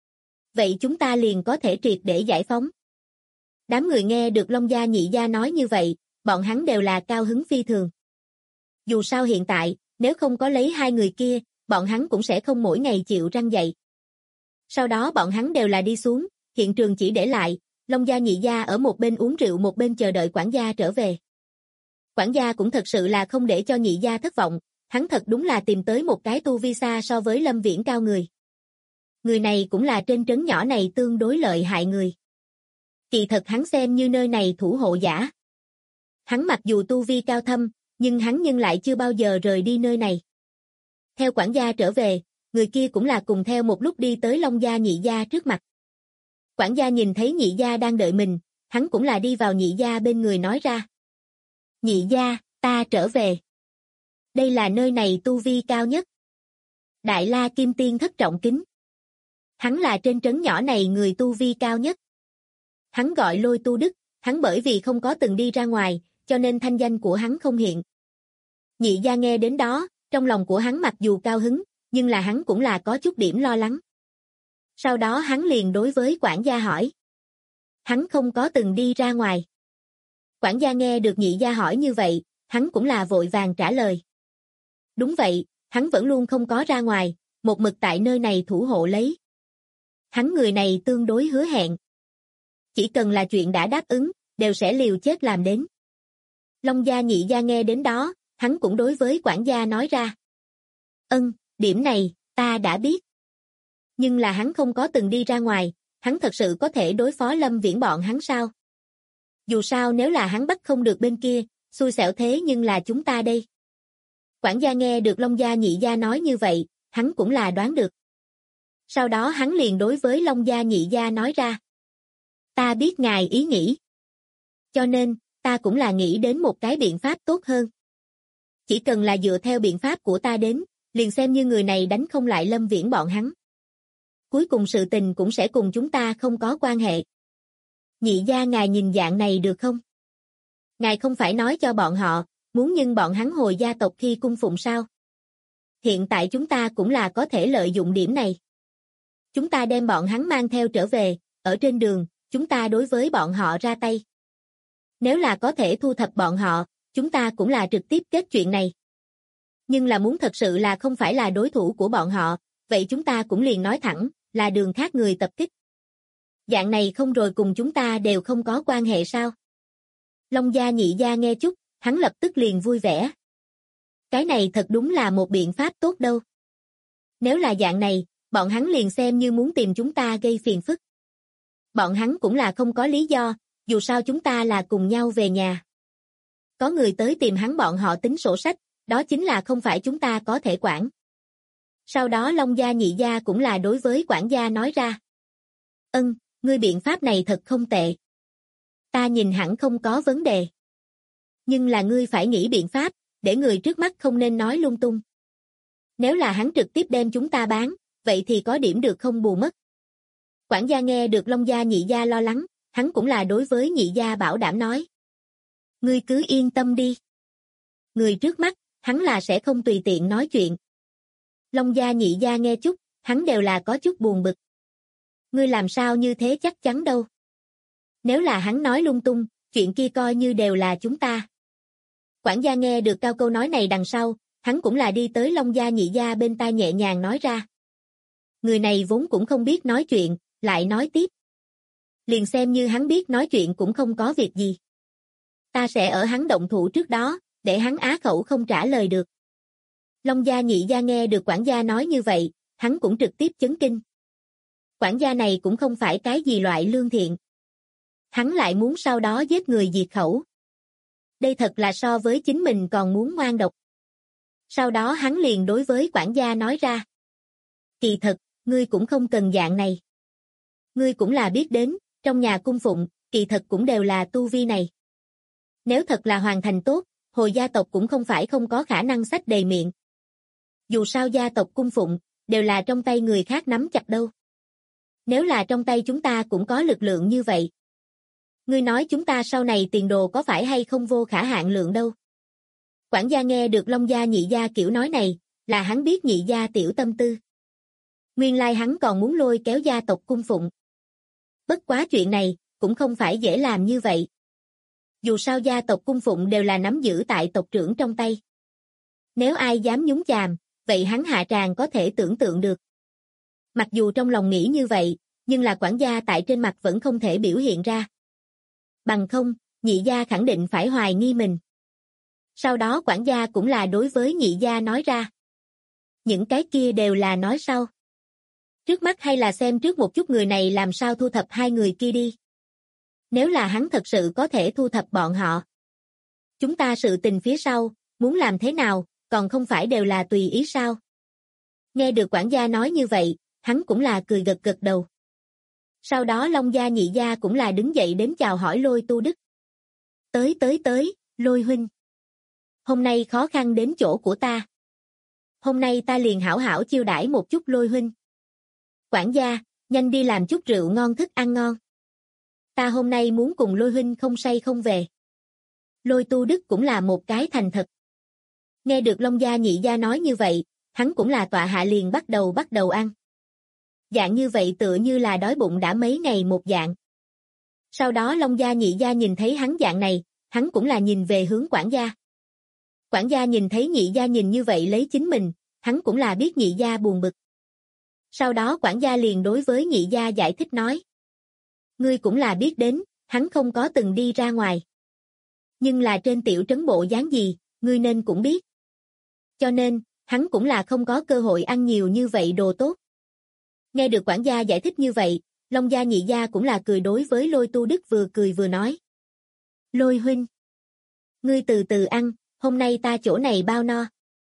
S2: Vậy chúng ta liền có thể triệt để giải phóng. Đám người nghe được Long gia nhị gia nói như vậy, bọn hắn đều là cao hứng phi thường. Dù sao hiện tại, nếu không có lấy hai người kia, bọn hắn cũng sẽ không mỗi ngày chịu răng dậy. Sau đó bọn hắn đều là đi xuống, hiện trường chỉ để lại, Long gia nhị gia ở một bên uống rượu một bên chờ đợi quản gia trở về. Quản gia cũng thật sự là không để cho nhị gia thất vọng, hắn thật đúng là tìm tới một cái tu vi xa so với Lâm Viễn cao người. Người này cũng là trên trấn nhỏ này tương đối lợi hại người. Kỳ thật hắn xem như nơi này thủ hộ giả. Hắn mặc dù tu vi cao thâm, nhưng lại chưa bao giờ rời đi nơi này. Theo quản gia trở về, người kia cũng là cùng theo một lúc đi tới Long gia nhị gia trước mặt. Quản gia nhìn thấy nhị gia đang đợi mình, hắn cũng là đi vào nhị gia bên người nói ra. Nhị gia, ta trở về. Đây là nơi này tu vi cao nhất. Đại La Kim Tiên thất trọng kính. Hắn là trên trấn nhỏ này người tu vi cao nhất. Hắn gọi Lôi Tu Đức, hắn bởi vì không có từng đi ra ngoài, cho nên thanh danh của hắn không hiện. Nhị gia nghe đến đó, trong lòng của hắn mặc dù cao hứng, nhưng là hắn cũng là có chút điểm lo lắng. Sau đó hắn liền đối với quản gia hỏi. Hắn không có từng đi ra ngoài. Quản gia nghe được nhị gia hỏi như vậy, hắn cũng là vội vàng trả lời. Đúng vậy, hắn vẫn luôn không có ra ngoài, một mực tại nơi này thủ hộ lấy. Hắn người này tương đối hứa hẹn. Chỉ cần là chuyện đã đáp ứng, đều sẽ liều chết làm đến. Long gia nhị gia nghe đến đó, hắn cũng đối với quản gia nói ra. Điểm này, ta đã biết. Nhưng là hắn không có từng đi ra ngoài, hắn thật sự có thể đối phó Lâm Viễn bọn hắn sao? Dù sao nếu là hắn bắt không được bên kia, xui xẻo thế nhưng là chúng ta đây. Quản gia nghe được Long gia nhị gia nói như vậy, hắn cũng là đoán được. Sau đó hắn liền đối với Long gia nhị gia nói ra. Ta biết ngài ý nghĩ. Cho nên, ta cũng là nghĩ đến một cái biện pháp tốt hơn. Chỉ cần là dựa theo biện pháp của ta đến, liền xem như người này đánh không lại Lâm Viễn bọn hắn. Cuối cùng sự tình cũng sẽ cùng chúng ta không có quan hệ. Nhị gia ngài nhìn dạng này được không? Ngài không phải nói cho bọn họ, muốn nhưng bọn hắn hồi gia tộc khi cung phụng sao? Hiện tại chúng ta cũng là có thể lợi dụng điểm này. Chúng ta đem bọn hắn mang theo trở về, ở trên đường, chúng ta đối với bọn họ ra tay. Nếu là có thể thu thập bọn họ, chúng ta cũng là trực tiếp kết chuyện này. Nhưng là muốn thật sự là không phải là đối thủ của bọn họ, vậy chúng ta cũng liền nói thẳng, là đường khác người tập kích. Dạng này không rồi cùng chúng ta đều không có quan hệ sao? Long gia nhị gia nghe chút, hắn lập tức liền vui vẻ. Cái này thật đúng là một biện pháp tốt đâu. Nếu là dạng này, bọn hắn liền xem như muốn tìm chúng ta gây phiền phức. Bọn hắn cũng là không có lý do, dù sao chúng ta là cùng nhau về nhà. Có người tới tìm hắn bọn họ tính sổ sách, đó chính là không phải chúng ta có thể quản. Sau đó Long gia nhị gia cũng là đối với quản gia nói ra. Ngươi biện pháp này thật không tệ. Ta nhìn hẳn không có vấn đề. Nhưng là ngươi phải nghĩ biện pháp, để người trước mắt không nên nói lung tung. Nếu là hắn trực tiếp đem chúng ta bán, vậy thì có điểm được không bù mất. Quản gia nghe được Long gia nhị gia lo lắng, hắn cũng là đối với nhị gia bảo đảm nói. Ngươi cứ yên tâm đi. Người trước mắt, hắn là sẽ không tùy tiện nói chuyện. Long gia nhị gia nghe chút, hắn đều là có chút buồn bực. Ngươi làm sao như thế chắc chắn đâu. Nếu là hắn nói lung tung, chuyện kia coi như đều là chúng ta. Quản gia nghe được cao câu nói này đằng sau, hắn cũng là đi tới Long gia nhị gia bên tai nhẹ nhàng nói ra. Người này vốn cũng không biết nói chuyện, lại nói tiếp. Liền xem như hắn biết nói chuyện cũng không có việc gì. Ta sẽ ở hắn động thủ trước đó, để hắn á khẩu không trả lời được. Long gia nhị gia nghe được quản gia nói như vậy, hắn cũng trực tiếp chấn kinh. Quản gia này cũng không phải cái gì loại lương thiện. Hắn lại muốn sau đó giết người diệt khẩu. Đây thật là so với chính mình còn muốn ngoan độc. Sau đó hắn liền đối với quản gia nói ra. Kỳ thật, ngươi cũng không cần dạng này. Ngươi cũng là biết đến, trong nhà cung phụng, kỳ thật cũng đều là tu vi này. Nếu thật là hoàn thành tốt, hồi gia tộc cũng không phải không có khả năng xách đầy miệng. Dù sao gia tộc cung phụng, đều là trong tay người khác nắm chặt đâu. Nếu là trong tay chúng ta cũng có lực lượng như vậy. Ngươi nói chúng ta sau này tiền đồ có phải hay không vô khả hạn lượng đâu. Quản gia nghe được Long gia nhị gia kiểu nói này, là hắn biết nhị gia tiểu tâm tư. Nguyên lai hắn còn muốn lôi kéo gia tộc cung phụng. Bất quá chuyện này, cũng không phải dễ làm như vậy. Dù sao gia tộc cung phụng đều là nắm giữ tại tộc trưởng trong tay. Nếu ai dám nhúng chàm, vậy hắn hạ tràng có thể tưởng tượng được. Mặc dù trong lòng nghĩ như vậy, nhưng là quản gia tại trên mặt vẫn không thể biểu hiện ra. Bằng không, nhị gia khẳng định phải hoài nghi mình. Sau đó quản gia cũng là đối với nhị gia nói ra. Những cái kia đều là nói sau. Trước mắt hay là xem trước một chút người này làm sao thu thập hai người kia đi. Nếu là hắn thật sự có thể thu thập bọn họ. Chúng ta sự tình phía sau, muốn làm thế nào, còn không phải đều là tùy ý sao. Nghe được quản gia nói như vậy, hắn cũng là cười gật gật đầu. Sau đó Long gia nhị gia cũng là đứng dậy đến chào hỏi Lôi Tu Đức. Tới, Lôi huynh. Hôm nay khó khăn đến chỗ của ta. Hôm nay ta liền hảo hảo chiêu đãi một chút Lôi huynh. Quản gia, nhanh đi làm chút rượu ngon thức ăn ngon. Ta hôm nay muốn cùng Lôi huynh không say không về. Lôi Tu Đức cũng là một cái thành thật. Nghe được Long gia nhị gia nói như vậy, hắn cũng là tọa hạ liền bắt đầu ăn. Dạng như vậy tựa như là đói bụng đã mấy ngày một dạng. Sau đó Long gia nhị gia nhìn thấy hắn dạng này, hắn cũng là nhìn về hướng quản gia. Quản gia nhìn thấy nhị gia nhìn như vậy lấy chính mình, hắn cũng là biết nhị gia buồn bực. Sau đó quản gia liền đối với nhị gia giải thích nói. Ngươi cũng là biết đến, hắn không có từng đi ra ngoài. Nhưng là trên tiểu trấn bộ dáng gì, ngươi nên cũng biết. Cho nên, hắn cũng là không có cơ hội ăn nhiều như vậy đồ tốt. Nghe được quản gia giải thích như vậy, Long gia nhị gia cũng là cười đối với Lôi Tu Đức vừa cười vừa nói. Lôi huynh. Ngươi từ từ ăn, hôm nay ta chỗ này bao no.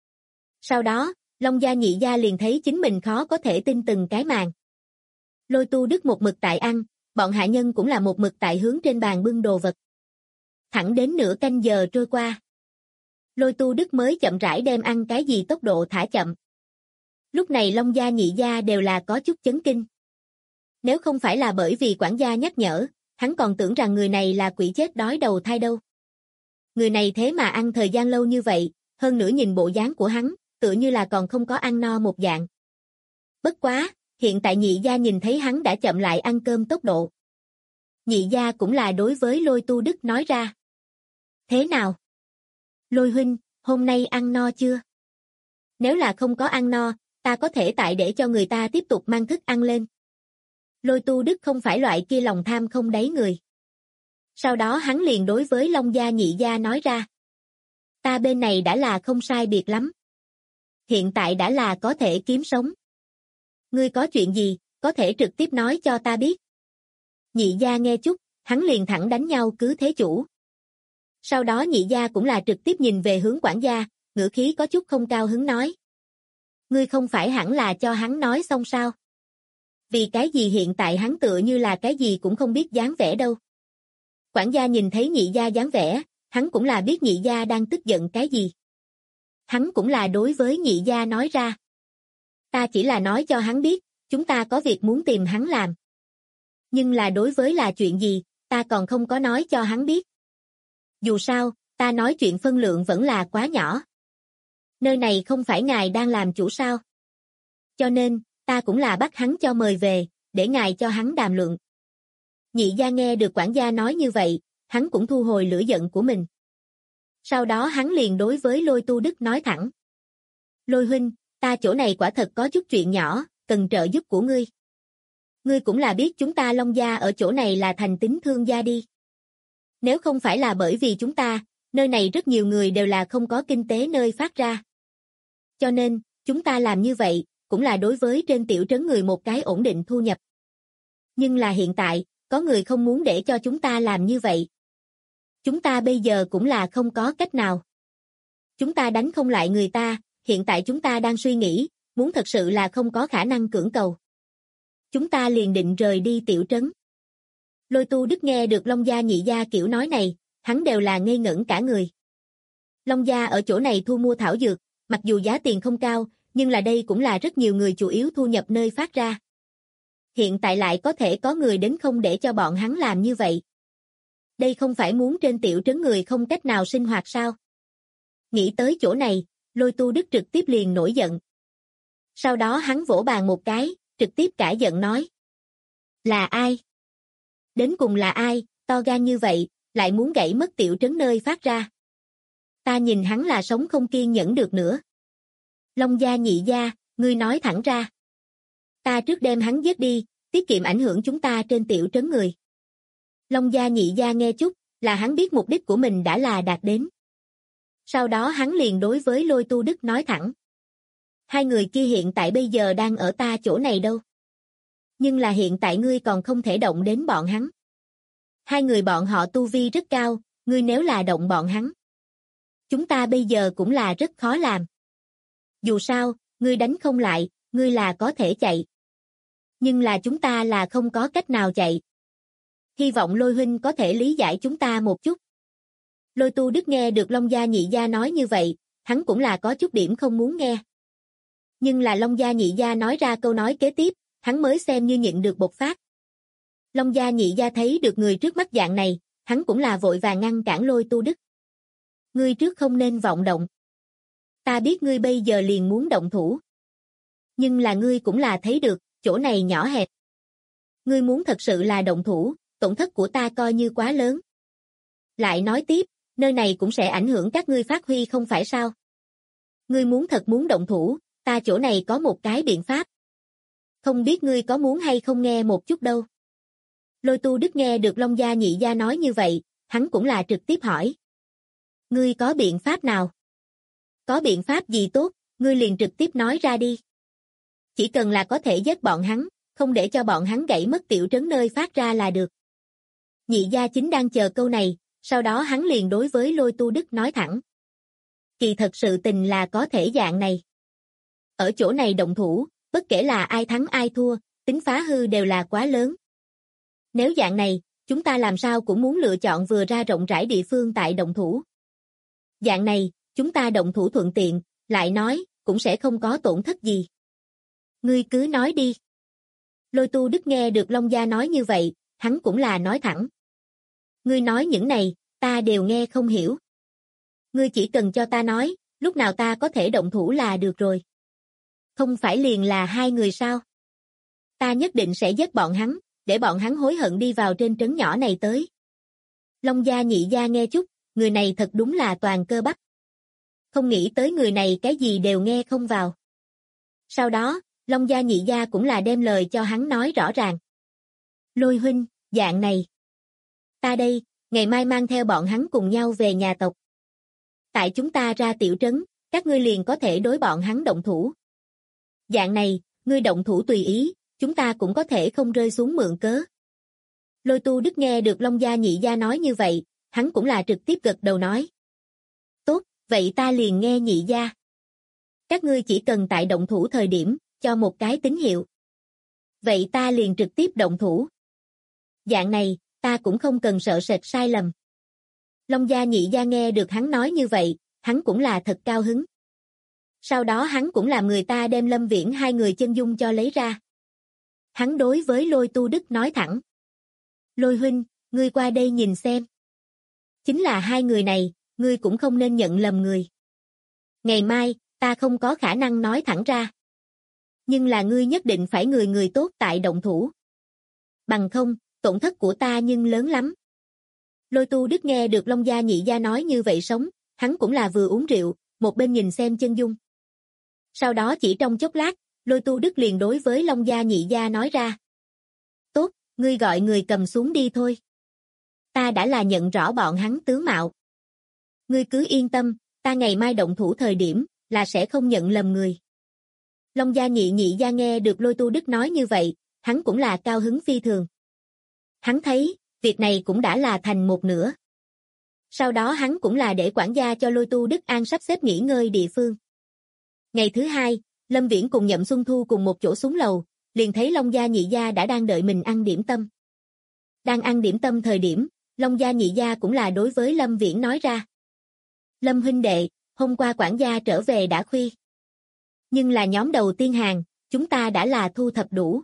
S2: Sau đó, Long gia nhị gia liền thấy chính mình khó có thể tin từng cái màn. Lôi Tu Đức một mực tại ăn, bọn hạ nhân cũng là một mực tại hướng trên bàn bưng đồ vật. Thẳng đến nửa canh giờ trôi qua. Lôi Tu Đức mới chậm rãi đem ăn cái gì tốc độ thả chậm. Lúc này Long gia nhị gia đều là có chút chấn kinh. Nếu không phải là bởi vì quản gia nhắc nhở, hắn còn tưởng rằng người này là quỷ chết đói đầu thai đâu. Người này thế mà ăn thời gian lâu như vậy, hơn nữa nhìn bộ dáng của hắn, tựa như là còn không có ăn no một dạng. Bất quá, hiện tại nhị gia nhìn thấy hắn đã chậm lại ăn cơm tốc độ. Nhị gia cũng là đối với Lôi Tu Đức nói ra. Thế nào? Lôi huynh, hôm nay ăn no chưa? Nếu là không có ăn no, ta có thể tại để cho người ta tiếp tục mang thức ăn lên. Lôi Tu Đức không phải loại kia lòng tham không đáy người. Sau đó hắn liền đối với Long gia nhị gia nói ra. Ta bên này đã là không sai biệt lắm. Hiện tại đã là có thể kiếm sống. Ngươi có chuyện gì, có thể trực tiếp nói cho ta biết. Nhị gia nghe chút, hắn liền thẳng đánh nhau cứ thế chủ. Sau đó nhị gia cũng là trực tiếp nhìn về hướng quản gia, ngữ khí có chút không cao hứng nói. Ngươi không phải hẳn là cho hắn nói xong sao? Vì cái gì hiện tại hắn tựa như là cái gì cũng không biết dáng vẻ đâu. Quản gia nhìn thấy nhị gia dáng vẻ, hắn cũng là biết nhị gia đang tức giận cái gì. Hắn cũng là đối với nhị gia nói ra. Ta chỉ là nói cho hắn biết, chúng ta có việc muốn tìm hắn làm. Nhưng là đối với là chuyện gì, ta còn không có nói cho hắn biết. Dù sao, ta nói chuyện phân lượng vẫn là quá nhỏ. Nơi này không phải ngài đang làm chủ sao. Cho nên, ta cũng là bắt hắn cho mời về, để ngài cho hắn đàm luận. Nhị gia nghe được quản gia nói như vậy, hắn cũng thu hồi lửa giận của mình. Sau đó hắn liền đối với Lôi Tu Đức nói thẳng. Lôi huynh, ta chỗ này quả thật có chút chuyện nhỏ, cần trợ giúp của ngươi. Ngươi cũng là biết chúng ta Long gia ở chỗ này là thành tín thương gia đi. Nếu không phải là bởi vì chúng ta, nơi này rất nhiều người đều là không có kinh tế nơi phát ra. Cho nên, chúng ta làm như vậy, cũng là đối với trên tiểu trấn người một cái ổn định thu nhập. Nhưng là hiện tại, có người không muốn để cho chúng ta làm như vậy. Chúng ta bây giờ cũng là không có cách nào. Chúng ta đánh không lại người ta, hiện tại chúng ta đang suy nghĩ, muốn thật sự là không có khả năng cưỡng cầu. Chúng ta liền định rời đi tiểu trấn. Lôi Tu Đức nghe được Long Gia Nhị Gia kiểu nói này, hắn đều là ngây ngẩn cả người. Long Gia ở chỗ này thu mua thảo dược, mặc dù giá tiền không cao, nhưng là đây cũng là rất nhiều người chủ yếu thu nhập nơi phát ra. Hiện tại lại có thể có người đến không để cho bọn hắn làm như vậy. Đây không phải muốn trên tiểu trấn người không cách nào sinh hoạt sao? Nghĩ tới chỗ này, Lôi Tu Đức trực tiếp liền nổi giận. Sau đó hắn vỗ bàn một cái, trực tiếp cãi giận nói. Là ai? Đến cùng là ai, to gan như vậy, lại muốn gãy mất tiểu trấn nơi phát ra. Ta nhìn hắn là sống không kiên nhẫn được nữa. Long Gia Nhị Gia, ngươi nói thẳng ra. Ta trước đem hắn giết đi, tiết kiệm ảnh hưởng chúng ta trên tiểu trấn người. Long Gia Nhị Gia nghe chút, là hắn biết mục đích của mình đã là đạt đến. Sau đó hắn liền đối với Lôi Tu Đức nói thẳng. Hai người kia hiện tại bây giờ đang ở ta chỗ này đâu. Nhưng là hiện tại ngươi còn không thể động đến bọn hắn. Hai người bọn họ tu vi rất cao, ngươi nếu là động bọn hắn. Chúng ta bây giờ cũng là rất khó làm. Dù sao, ngươi đánh không lại, ngươi là có thể chạy. Nhưng là chúng ta là không có cách nào chạy. Hy vọng Lôi huynh có thể lý giải chúng ta một chút. Lôi Tu Đức nghe được Long Gia Nhị Gia nói như vậy, hắn cũng là có chút điểm không muốn nghe. Nhưng là Long Gia Nhị Gia nói ra câu nói kế tiếp, hắn mới xem như nhịn được bộc phát. Long Gia Nhị Gia thấy được người trước mắt dạng này, hắn cũng là vội vàng ngăn cản Lôi Tu Đức. Ngươi trước không nên vọng động. Ta biết ngươi bây giờ liền muốn động thủ. Nhưng là ngươi cũng là thấy được, chỗ này nhỏ hẹp. Ngươi muốn thật sự là động thủ, tổn thất của ta coi như quá lớn. Lại nói tiếp, nơi này cũng sẽ ảnh hưởng các ngươi phát huy không phải sao? Ngươi muốn thật muốn động thủ, ta chỗ này có một cái biện pháp. Không biết ngươi có muốn hay không nghe một chút đâu. Lôi Tu Đức nghe được Long Gia Nhị Gia nói như vậy, hắn cũng là trực tiếp hỏi. Ngươi có biện pháp nào? Có biện pháp gì tốt, ngươi liền trực tiếp nói ra đi. Chỉ cần là có thể giết bọn hắn, không để cho bọn hắn gãy mất tiểu trấn nơi phát ra là được. Nhị Gia chính đang chờ câu này, sau đó hắn liền đối với Lôi Tu Đức nói thẳng. Kỳ thật sự tình là có thể dạng này. Ở chỗ này động thủ, bất kể là ai thắng ai thua, tính phá hư đều là quá lớn. Nếu dạng này, chúng ta làm sao cũng muốn lựa chọn vừa ra rộng rãi địa phương tại động thủ. Dạng này, chúng ta động thủ thuận tiện, lại nói, cũng sẽ không có tổn thất gì. Ngươi cứ nói đi. Lôi Tu Đức nghe được Long Gia nói như vậy, hắn cũng là nói thẳng. Ngươi nói những này, ta đều nghe không hiểu. Ngươi chỉ cần cho ta nói, lúc nào ta có thể động thủ là được rồi. Không phải liền là hai người sao? Ta nhất định sẽ giết bọn hắn, để bọn hắn hối hận đi vào trên trấn nhỏ này tới. Long Gia Nhị Gia nghe chút, người này thật đúng là toàn cơ bắp. Không nghĩ tới người này cái gì đều nghe không vào. Sau đó, Long Gia Nhị Gia cũng là đem lời cho hắn nói rõ ràng. Lôi huynh, dạng này. Ta đây, ngày mai mang theo bọn hắn cùng nhau về nhà tộc. Tại chúng ta ra tiểu trấn, các ngươi liền có thể đối bọn hắn động thủ. Dạng này, ngươi động thủ tùy ý, chúng ta cũng có thể không rơi xuống mượn cớ. Lôi Tu Đức nghe được Long Gia Nhị Gia nói như vậy, hắn cũng là trực tiếp gật đầu nói. Tốt, vậy ta liền nghe Nhị Gia. Các ngươi chỉ cần tại động thủ thời điểm, cho một cái tín hiệu. Vậy ta liền trực tiếp động thủ. Dạng này, ta cũng không cần sợ sệt sai lầm. Long Gia Nhị Gia nghe được hắn nói như vậy, hắn cũng là thật cao hứng. Sau đó hắn cũng làm người ta đem Lâm Viễn hai người chân dung cho lấy ra. Hắn đối với Lôi Tu Đức nói thẳng. Lôi huynh, ngươi qua đây nhìn xem. Chính là hai người này, ngươi cũng không nên nhận lầm người. Ngày mai, ta không có khả năng nói thẳng ra. Nhưng là ngươi nhất định phải người tốt tại động thủ. Bằng không, tổn thất của ta nhưng lớn lắm. Lôi Tu Đức nghe được Long Gia Nhị Gia nói như vậy sống, hắn cũng là vừa uống rượu, một bên nhìn xem chân dung. Sau đó chỉ trong chốc lát, Lôi Tu Đức liền đối với Long Gia Nhị Gia nói ra. Tốt, ngươi gọi người cầm xuống đi thôi. Ta đã là nhận rõ bọn hắn tướng mạo. Ngươi cứ yên tâm, ta ngày mai động thủ thời điểm, là sẽ không nhận lầm người. Long Gia Nhị Gia nghe được Lôi Tu Đức nói như vậy, hắn cũng là cao hứng phi thường. Hắn thấy, việc này cũng đã là thành một nửa. Sau đó hắn cũng là để quản gia cho Lôi Tu Đức An sắp xếp nghỉ ngơi địa phương. Ngày thứ hai, Lâm Viễn cùng Nhậm Xuân Thu cùng một chỗ xuống lầu, liền thấy Long gia nhị gia đã đang đợi mình ăn điểm tâm. Đang ăn điểm tâm thời điểm, Long gia nhị gia cũng là đối với Lâm Viễn nói ra. Lâm huynh đệ, hôm qua quản gia trở về đã khuya. Nhưng là nhóm đầu tiên hàng, chúng ta đã là thu thập đủ.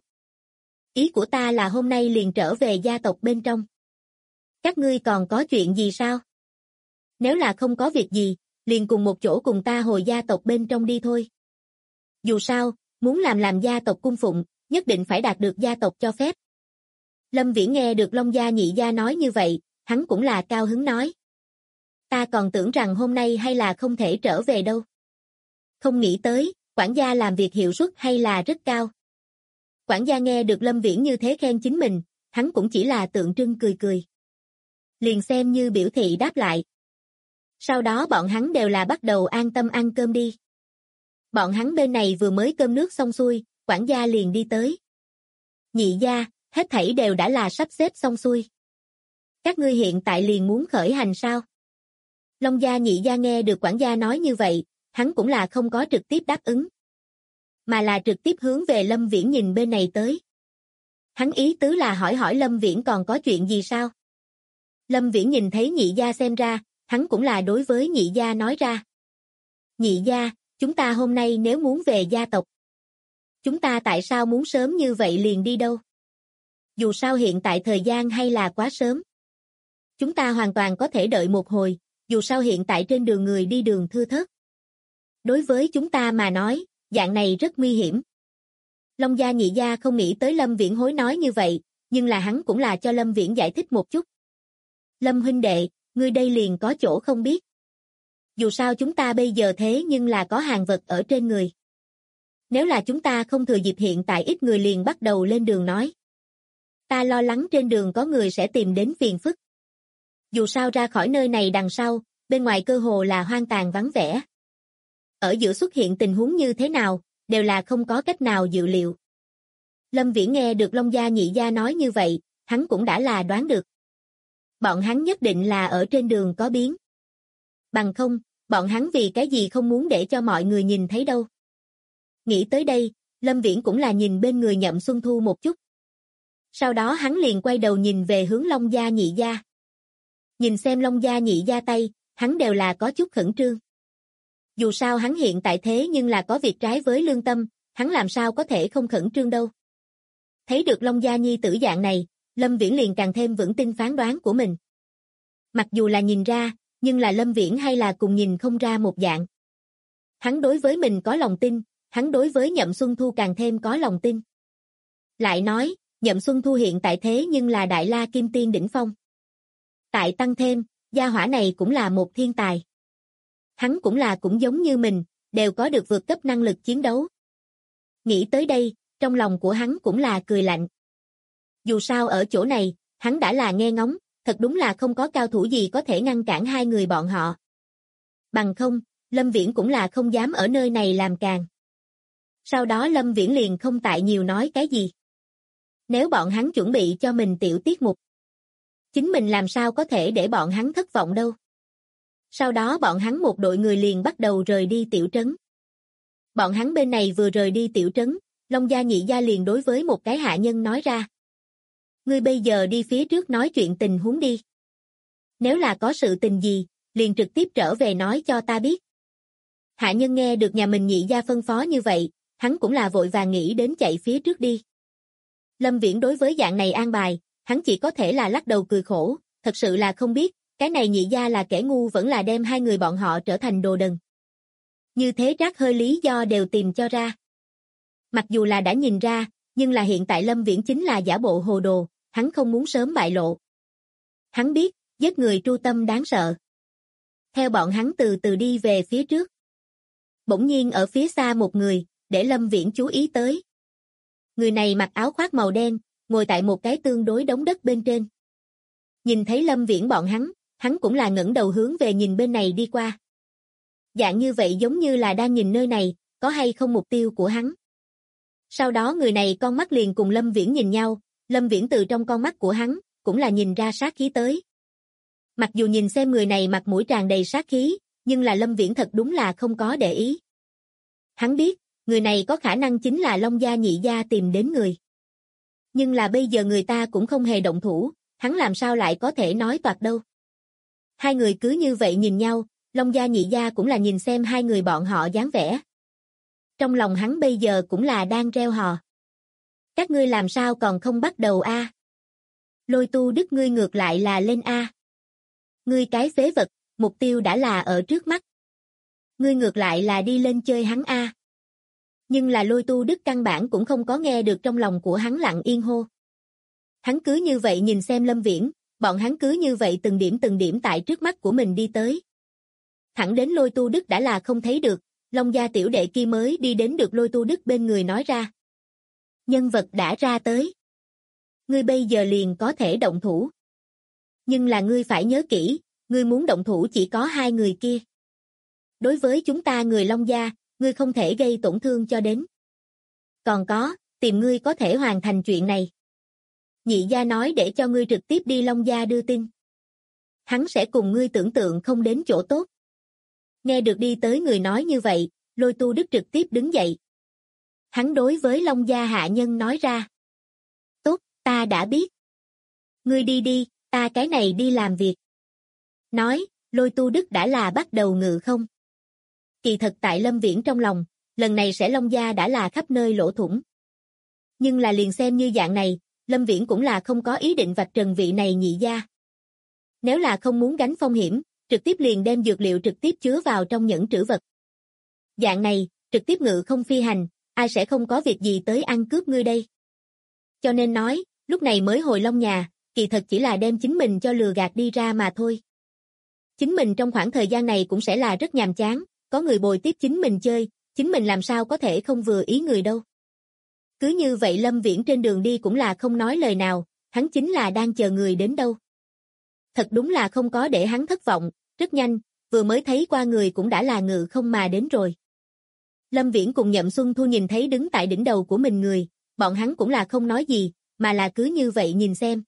S2: Ý của ta là hôm nay liền trở về gia tộc bên trong. Các ngươi còn có chuyện gì sao? Nếu là không có việc gì, liền cùng một chỗ cùng ta hồi gia tộc bên trong đi thôi. Dù sao, muốn làm gia tộc cung phụng, nhất định phải đạt được gia tộc cho phép. Lâm Viễn nghe được Long gia nhị gia nói như vậy, hắn cũng là cao hứng nói. Ta còn tưởng rằng hôm nay hay là không thể trở về đâu. Không nghĩ tới, quản gia làm việc hiệu suất hay là rất cao. Quản gia nghe được Lâm Viễn như thế khen chính mình, hắn cũng chỉ là tượng trưng cười cười. Liền xem như biểu thị đáp lại. Sau đó bọn hắn đều là bắt đầu an tâm ăn cơm đi. Bọn hắn bên này vừa mới cơm nước xong xuôi, quản gia liền đi tới. Nhị gia, hết thảy đều đã là sắp xếp xong xuôi. Các ngươi hiện tại liền muốn khởi hành sao? Long gia nhị gia nghe được quản gia nói như vậy, hắn cũng là không có trực tiếp đáp ứng. Mà là trực tiếp hướng về Lâm Viễn nhìn bên này tới. Hắn ý tứ là hỏi Lâm Viễn còn có chuyện gì sao? Lâm Viễn nhìn thấy nhị gia xem ra, hắn cũng là đối với nhị gia nói ra. Nhị gia, chúng ta hôm nay nếu muốn về gia tộc. Chúng ta tại sao muốn sớm như vậy liền đi đâu? Dù sao hiện tại thời gian hay là quá sớm. Chúng ta hoàn toàn có thể đợi một hồi, dù sao hiện tại trên đường người đi đường thưa thớt. Đối với chúng ta mà nói, dạng này rất nguy hiểm. Long gia nhị gia không nghĩ tới Lâm Viễn hối nói như vậy, nhưng là hắn cũng là cho Lâm Viễn giải thích một chút. Lâm huynh đệ, ngươi đây liền có chỗ không biết. Dù sao chúng ta bây giờ thế nhưng là có hàng vật ở trên người. Nếu là chúng ta không thừa dịp hiện tại ít người liền bắt đầu lên đường nói. Ta lo lắng trên đường có người sẽ tìm đến phiền phức. Dù sao ra khỏi nơi này đằng sau, bên ngoài cơ hồ là hoang tàn vắng vẻ. Ở giữa xuất hiện tình huống như thế nào, đều là không có cách nào dự liệu. Lâm Viễn nghe được Long gia nhị gia nói như vậy, hắn cũng đã là đoán được. Bọn hắn nhất định là ở trên đường có biến. Bằng không, bọn hắn vì cái gì không muốn để cho mọi người nhìn thấy đâu. Nghĩ tới đây, Lâm Viễn cũng là nhìn bên người Nhậm Xuân Thu một chút. Sau đó hắn liền quay đầu nhìn về hướng Long gia nhị gia. Nhìn xem Long gia nhị gia tay, hắn đều là có chút khẩn trương. Dù sao hắn hiện tại thế nhưng là có việc trái với lương tâm, hắn làm sao có thể không khẩn trương đâu. Thấy được Long gia nhi tử dạng này, Lâm Viễn liền càng thêm vững tin phán đoán của mình. Mặc dù là nhìn ra, nhưng là Lâm Viễn hay là cùng nhìn không ra một dạng. Hắn đối với mình có lòng tin, hắn đối với Nhậm Xuân Thu càng thêm có lòng tin. Lại nói, Nhậm Xuân Thu hiện tại thế nhưng là Đại La Kim Tiên đỉnh phong. Tại tăng thêm, gia hỏa này cũng là một thiên tài. Hắn cũng giống như mình, đều có được vượt cấp năng lực chiến đấu. Nghĩ tới đây, trong lòng của hắn cũng là cười lạnh. Dù sao ở chỗ này, hắn đã là nghe ngóng, thật đúng là không có cao thủ gì có thể ngăn cản hai người bọn họ. Bằng không, Lâm Viễn cũng là không dám ở nơi này làm càng. Sau đó Lâm Viễn liền không tại nhiều nói cái gì. Nếu bọn hắn chuẩn bị cho mình tiểu tiết mục, chính mình làm sao có thể để bọn hắn thất vọng đâu. Sau đó bọn hắn một đội người liền bắt đầu rời đi tiểu trấn. Bọn hắn bên này vừa rời đi tiểu trấn, Long gia nhị gia liền đối với một cái hạ nhân nói ra. Ngươi bây giờ đi phía trước nói chuyện tình huống đi. Nếu là có sự tình gì, liền trực tiếp trở về nói cho ta biết. Hạ nhân nghe được nhà mình nhị gia phân phó như vậy, hắn cũng là vội vàng nghĩ đến chạy phía trước đi. Lâm Viễn đối với dạng này an bài, hắn chỉ có thể là lắc đầu cười khổ, thật sự là không biết, cái này nhị gia là kẻ ngu vẫn là đem hai người bọn họ trở thành đồ đần. Như thế rác hơi lý do đều tìm cho ra. Mặc dù là đã nhìn ra, nhưng là hiện tại Lâm Viễn chính là giả bộ hồ đồ, hắn không muốn sớm bại lộ. Hắn biết, giết người tru tâm đáng sợ. Theo bọn hắn từ từ đi về phía trước. Bỗng nhiên ở phía xa một người, để Lâm Viễn chú ý tới. Người này mặc áo khoác màu đen, ngồi tại một cái tương đối đống đất bên trên. Nhìn thấy Lâm Viễn bọn hắn cũng là ngẩng đầu hướng về nhìn bên này đi qua. Dạng như vậy giống như là đang nhìn nơi này, có hay không mục tiêu của hắn. Sau đó người này con mắt liền cùng Lâm Viễn nhìn nhau, Lâm Viễn từ trong con mắt của hắn, cũng là nhìn ra sát khí tới. Mặc dù nhìn xem người này mặt mũi tràn đầy sát khí, nhưng là Lâm Viễn thật đúng là không có để ý. Hắn biết, người này có khả năng chính là Long gia nhị gia tìm đến người. Nhưng là bây giờ người ta cũng không hề động thủ, hắn làm sao lại có thể nói toạc đâu. Hai người cứ như vậy nhìn nhau, Long gia nhị gia cũng là nhìn xem hai người bọn họ dáng vẻ. Trong lòng hắn bây giờ cũng là đang reo hò. Các ngươi làm sao còn không bắt đầu a? Lôi Tu Đức ngươi ngược lại là lên a. Ngươi cái phế vật, mục tiêu đã là ở trước mắt. Ngươi ngược lại là đi lên chơi hắn a. Nhưng là Lôi Tu Đức căn bản cũng không có nghe được trong lòng của hắn lặng yên hô. Hắn cứ như vậy nhìn xem Lâm Viễn, bọn hắn cứ như vậy từng điểm tại trước mắt của mình đi tới. Thẳng đến Lôi Tu Đức đã là không thấy được, Long gia tiểu đệ kia mới đi đến được Lôi Tu Đức bên người nói ra. Nhân vật đã ra tới. Ngươi bây giờ liền có thể động thủ. Nhưng là ngươi phải nhớ kỹ, ngươi muốn động thủ chỉ có hai người kia. Đối với chúng ta người Long gia, ngươi không thể gây tổn thương cho đến. Còn có, tìm ngươi có thể hoàn thành chuyện này. Nhị gia nói để cho ngươi trực tiếp đi Long gia đưa tin. Hắn sẽ cùng ngươi tưởng tượng không đến chỗ tốt. Nghe được đi tới người nói như vậy, Lôi Tu Đức trực tiếp đứng dậy. Hắn đối với Long gia hạ nhân nói ra. Tốt, ta đã biết. Ngươi đi đi, ta cái này đi làm việc. Nói, Lôi Tu Đức đã là bắt đầu ngự không. Kỳ thật tại Lâm Viễn trong lòng, lần này sẽ Long gia đã là khắp nơi lỗ thủng. Nhưng là liền xem như dạng này, Lâm Viễn cũng là không có ý định vạch trần vị này nhị gia. Nếu là không muốn gánh phong hiểm, trực tiếp liền đem dược liệu trực tiếp chứa vào trong nhẫn trữ vật. Dạng này, trực tiếp ngự không phi hành, ai sẽ không có việc gì tới ăn cướp ngươi đây. Cho nên nói, lúc này mới hồi Long nhà, kỳ thật chỉ là đem chính mình cho lừa gạt đi ra mà thôi. Chính mình trong khoảng thời gian này cũng sẽ là rất nhàm chán, có người bồi tiếp chính mình chơi, chính mình làm sao có thể không vừa ý người đâu. Cứ như vậy Lâm Viễn trên đường đi cũng là không nói lời nào, hắn chính là đang chờ người đến đâu. Thật đúng là không có để hắn thất vọng, rất nhanh, vừa mới thấy qua người cũng đã là ngự không mà đến rồi. Lâm Viễn cùng Nhậm Xuân Thu nhìn thấy đứng tại đỉnh đầu của mình người, bọn hắn cũng là không nói gì, mà là cứ như vậy nhìn xem.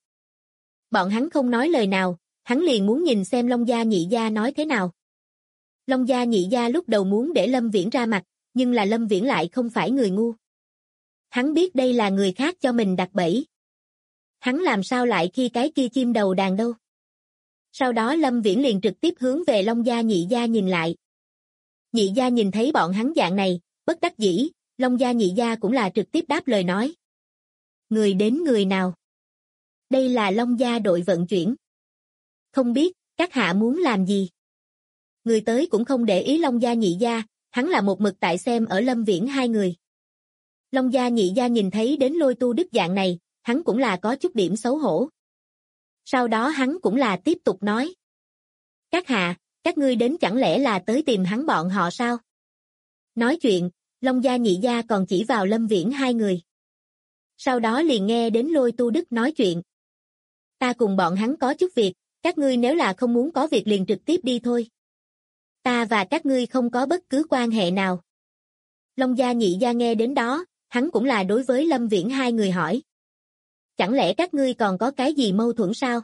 S2: Bọn hắn không nói lời nào, hắn liền muốn nhìn xem Long gia nhị gia nói thế nào. Long gia nhị gia lúc đầu muốn để Lâm Viễn ra mặt, nhưng là Lâm Viễn lại không phải người ngu. Hắn biết đây là người khác cho mình đặt bẫy. Hắn làm sao lại khi cái kia chim đầu đàn đâu. Sau đó Lâm Viễn liền trực tiếp hướng về Long gia nhị gia nhìn lại. Nhị gia nhìn thấy bọn hắn dạng này, bất đắc dĩ, Long gia nhị gia cũng là trực tiếp đáp lời nói. Người đến người nào? Đây là Long gia đội vận chuyển. Không biết, các hạ muốn làm gì? Người tới cũng không để ý Long gia nhị gia, hắn là một mực tại xem ở Lâm Viễn hai người. Long gia nhị gia nhìn thấy đến Lôi Tu Đức dạng này, hắn cũng là có chút điểm xấu hổ. Sau đó hắn cũng là tiếp tục nói. Các hạ, các ngươi đến chẳng lẽ là tới tìm hắn bọn họ sao? Nói chuyện, Long gia nhị gia còn chỉ vào Lâm Viễn hai người. Sau đó liền nghe đến Lôi Tu Đức nói chuyện. Ta cùng bọn hắn có chút việc, các ngươi nếu là không muốn có việc liền trực tiếp đi thôi. Ta và các ngươi không có bất cứ quan hệ nào. Long gia nhị gia nghe đến đó, hắn cũng là đối với Lâm Viễn hai người hỏi. Chẳng lẽ các ngươi còn có cái gì mâu thuẫn sao?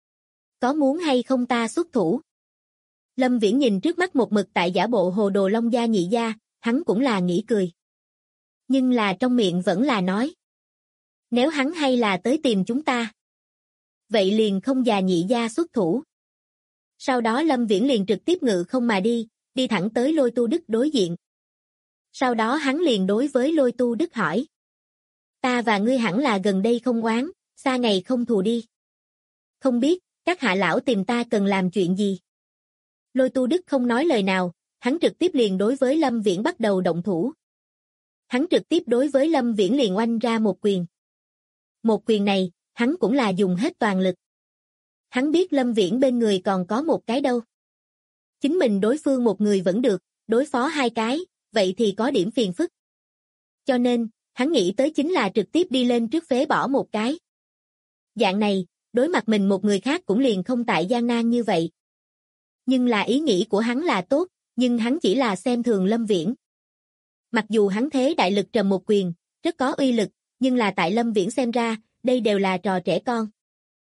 S2: Có muốn hay không ta xuất thủ? Lâm Viễn nhìn trước mắt một mực tại giả bộ hồ đồ Long gia nhị gia, hắn cũng là nghĩ cười. Nhưng là trong miệng vẫn là nói. Nếu hắn hay là tới tìm chúng ta. Vậy liền không già nhị gia xuất thủ. Sau đó Lâm Viễn liền trực tiếp ngự không mà đi thẳng tới Lôi Tu Đức đối diện. Sau đó hắn liền đối với Lôi Tu Đức hỏi. Ta và ngươi hẳn là gần đây không oán, xa ngày không thù đi. Không biết, các hạ lão tìm ta cần làm chuyện gì? Lôi Tu Đức không nói lời nào, hắn trực tiếp liền đối với Lâm Viễn bắt đầu động thủ. Hắn trực tiếp đối với Lâm Viễn liền oanh ra một quyền. Một quyền này, hắn cũng là dùng hết toàn lực. Hắn biết Lâm Viễn bên người còn có một cái đâu. Chính mình đối phương một người vẫn được, đối phó hai cái, vậy thì có điểm phiền phức. Cho nên, hắn nghĩ tới chính là trực tiếp đi lên trước phế bỏ một cái. Dạng này, đối mặt mình một người khác cũng liền không tại gian nan như vậy. Nhưng là ý nghĩ của hắn là tốt, nhưng hắn chỉ là xem thường Lâm Viễn. Mặc dù hắn thế đại lực trầm một quyền, rất có uy lực, nhưng là tại Lâm Viễn xem ra, đây đều là trò trẻ con.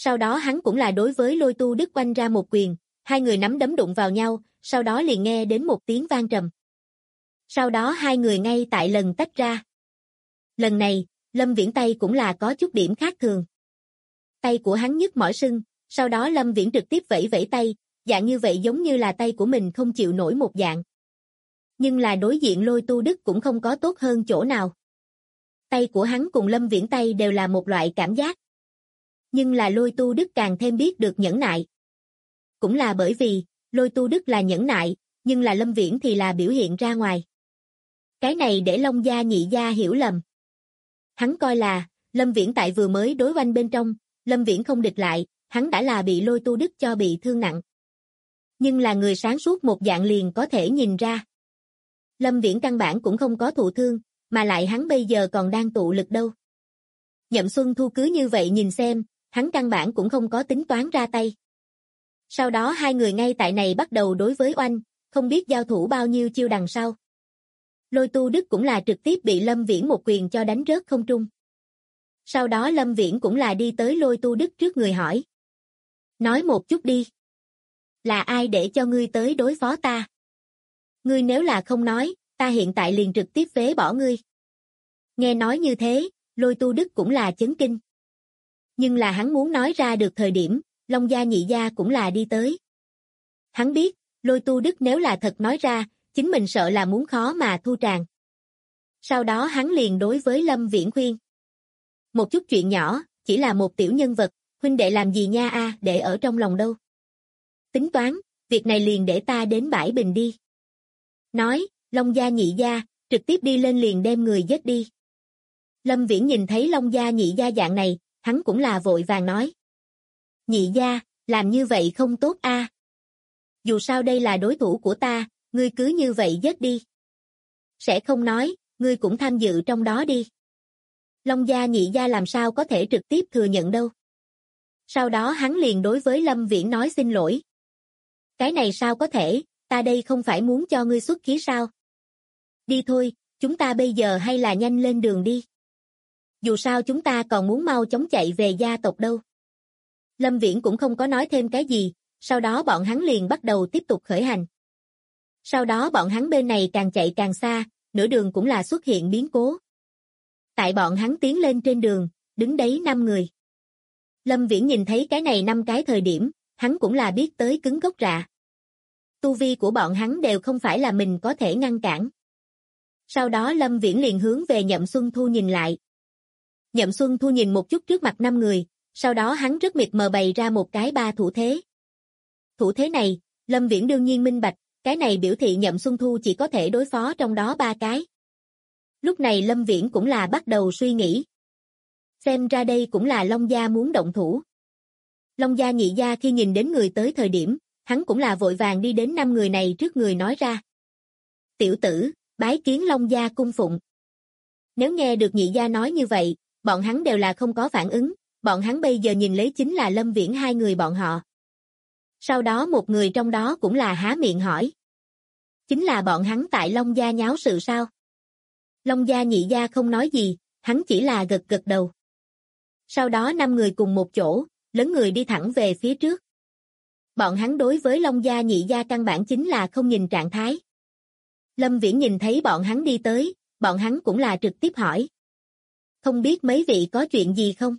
S2: Sau đó hắn cũng là đối với Lôi Tu Đức oanh ra một quyền, hai người nắm đấm đụng vào nhau, sau đó liền nghe đến một tiếng vang trầm. Sau đó hai người ngay tại lần tách ra. Lần này, Lâm Viễn tay cũng là có chút điểm khác thường. Tay của hắn nhức mỏi sưng, sau đó Lâm Viễn trực tiếp vẫy vẫy tay, dạng như vậy giống như là tay của mình không chịu nổi một dạng. Nhưng là đối diện Lôi Tu Đức cũng không có tốt hơn chỗ nào. Tay của hắn cùng Lâm Viễn tay đều là một loại cảm giác. Nhưng là Lôi Tu Đức càng thêm biết được nhẫn nại. Cũng là bởi vì, Lôi Tu Đức là nhẫn nại, nhưng là Lâm Viễn thì là biểu hiện ra ngoài. Cái này để Long Gia Nhị Gia hiểu lầm. Hắn coi là, Lâm Viễn tại vừa mới đối oanh bên trong, Lâm Viễn không địch lại, hắn đã là bị Lôi Tu Đức cho bị thương nặng. Nhưng là người sáng suốt một dạng liền có thể nhìn ra. Lâm Viễn căn bản cũng không có thụ thương, mà lại hắn bây giờ còn đang tụ lực đâu. Nhậm Xuân Thu cứ như vậy nhìn xem, hắn căn bản cũng không có tính toán ra tay. Sau đó hai người ngay tại này bắt đầu đối với oanh, không biết giao thủ bao nhiêu chiêu đằng sau. Lôi Tu Đức cũng là trực tiếp bị Lâm Viễn một quyền cho đánh rớt không trung. Sau đó Lâm Viễn cũng là đi tới Lôi Tu Đức trước người hỏi. Nói một chút đi. Là ai để cho ngươi tới đối phó ta? Ngươi nếu là không nói, ta hiện tại liền trực tiếp phế bỏ ngươi. Nghe nói như thế, Lôi Tu Đức cũng là chấn kinh. Nhưng là hắn muốn nói ra được thời điểm, Long Gia Nhị Gia cũng là đi tới. Hắn biết, Lôi Tu Đức nếu là thật nói ra, chính mình sợ là muốn khó mà thu tràng. Sau đó hắn liền đối với Lâm Viễn khuyên. Một chút chuyện nhỏ, chỉ là một tiểu nhân vật, huynh đệ làm gì nha để ở trong lòng đâu. Tính toán, việc này liền để ta đến bãi bình đi. Nói, Long Gia Nhị Gia, trực tiếp đi lên liền đem người giết đi. Lâm Viễn nhìn thấy Long Gia Nhị Gia dạng này, hắn cũng là vội vàng nói. Nhị Gia, làm như vậy không tốt Dù sao đây là đối thủ của ta, ngươi cứ như vậy giết đi. Sẽ không nói, ngươi cũng tham dự trong đó đi. Long Gia Nhị Gia làm sao có thể trực tiếp thừa nhận đâu. Sau đó hắn liền đối với Lâm Viễn nói xin lỗi. Cái này sao có thể, ta đây không phải muốn cho ngươi xuất khí sao? Đi thôi, chúng ta bây giờ hay là nhanh lên đường đi. Dù sao chúng ta còn muốn mau chóng chạy về gia tộc đâu. Lâm Viễn cũng không có nói thêm cái gì, sau đó bọn hắn liền bắt đầu tiếp tục khởi hành. Sau đó bọn hắn bên này càng chạy càng xa, nửa đường cũng là xuất hiện biến cố. Tại bọn hắn tiến lên trên đường, đứng đấy 5 người. Lâm Viễn nhìn thấy cái này 5 cái thời điểm, hắn cũng là biết tới cứng gốc rạ. Tu vi của bọn hắn đều không phải là mình có thể ngăn cản. Sau đó Lâm Viễn liền hướng về Nhậm Xuân Thu nhìn lại. Nhậm Xuân Thu nhìn một chút trước mặt 5 người, sau đó hắn rất mịt mờ bày ra một cái 3 thủ thế. Thủ thế này, Lâm Viễn đương nhiên minh bạch, cái này biểu thị Nhậm Xuân Thu chỉ có thể đối phó trong đó 3 cái. Lúc này Lâm Viễn cũng là bắt đầu suy nghĩ. Xem ra đây cũng là Long Gia muốn động thủ. Long Gia Nhị Gia khi nhìn đến người tới thời điểm, hắn cũng là vội vàng đi đến 5 người này trước người nói ra. Tiểu tử, bái kiến Long Gia cung phụng. Nếu nghe được Nhị Gia nói như vậy, bọn hắn đều là không có phản ứng, bọn hắn bây giờ nhìn lấy chính là Lâm Viễn hai người bọn họ. Sau đó một người trong đó cũng là há miệng hỏi. Chính là bọn hắn tại Long Gia nháo sự sao? Long Gia Nhị Gia không nói gì, hắn chỉ là gật gật đầu. Sau đó 5 người cùng một chỗ, lớn người đi thẳng về phía trước. Bọn hắn đối với Long Gia Nhị Gia căn bản chính là không nhìn trạng thái. Lâm Viễn nhìn thấy bọn hắn đi tới, bọn hắn cũng là trực tiếp hỏi. Không biết mấy vị có chuyện gì không?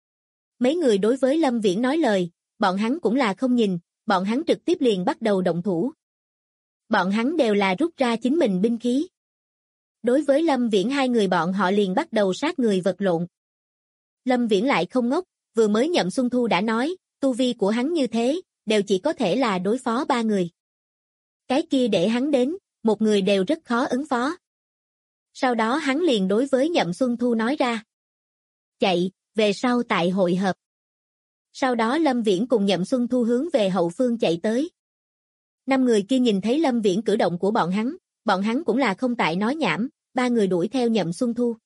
S2: Mấy người đối với Lâm Viễn nói lời, bọn hắn cũng là không nhìn, bọn hắn trực tiếp liền bắt đầu động thủ. Bọn hắn đều là rút ra chính mình binh khí. Đối với Lâm Viễn hai người bọn họ liền bắt đầu sát người vật lộn. Lâm Viễn lại không ngốc, vừa mới Nhậm Xuân Thu đã nói, tu vi của hắn như thế, đều chỉ có thể là đối phó 3 người. Cái kia để hắn đến, một người đều rất khó ứng phó. Sau đó hắn liền đối với Nhậm Xuân Thu nói ra. Chạy, về sau tại hội hợp. Sau đó Lâm Viễn cùng Nhậm Xuân Thu hướng về hậu phương chạy tới. 5 người kia nhìn thấy Lâm Viễn cử động của bọn hắn cũng là không tại nói nhảm, 3 người đuổi theo Nhậm Xuân Thu.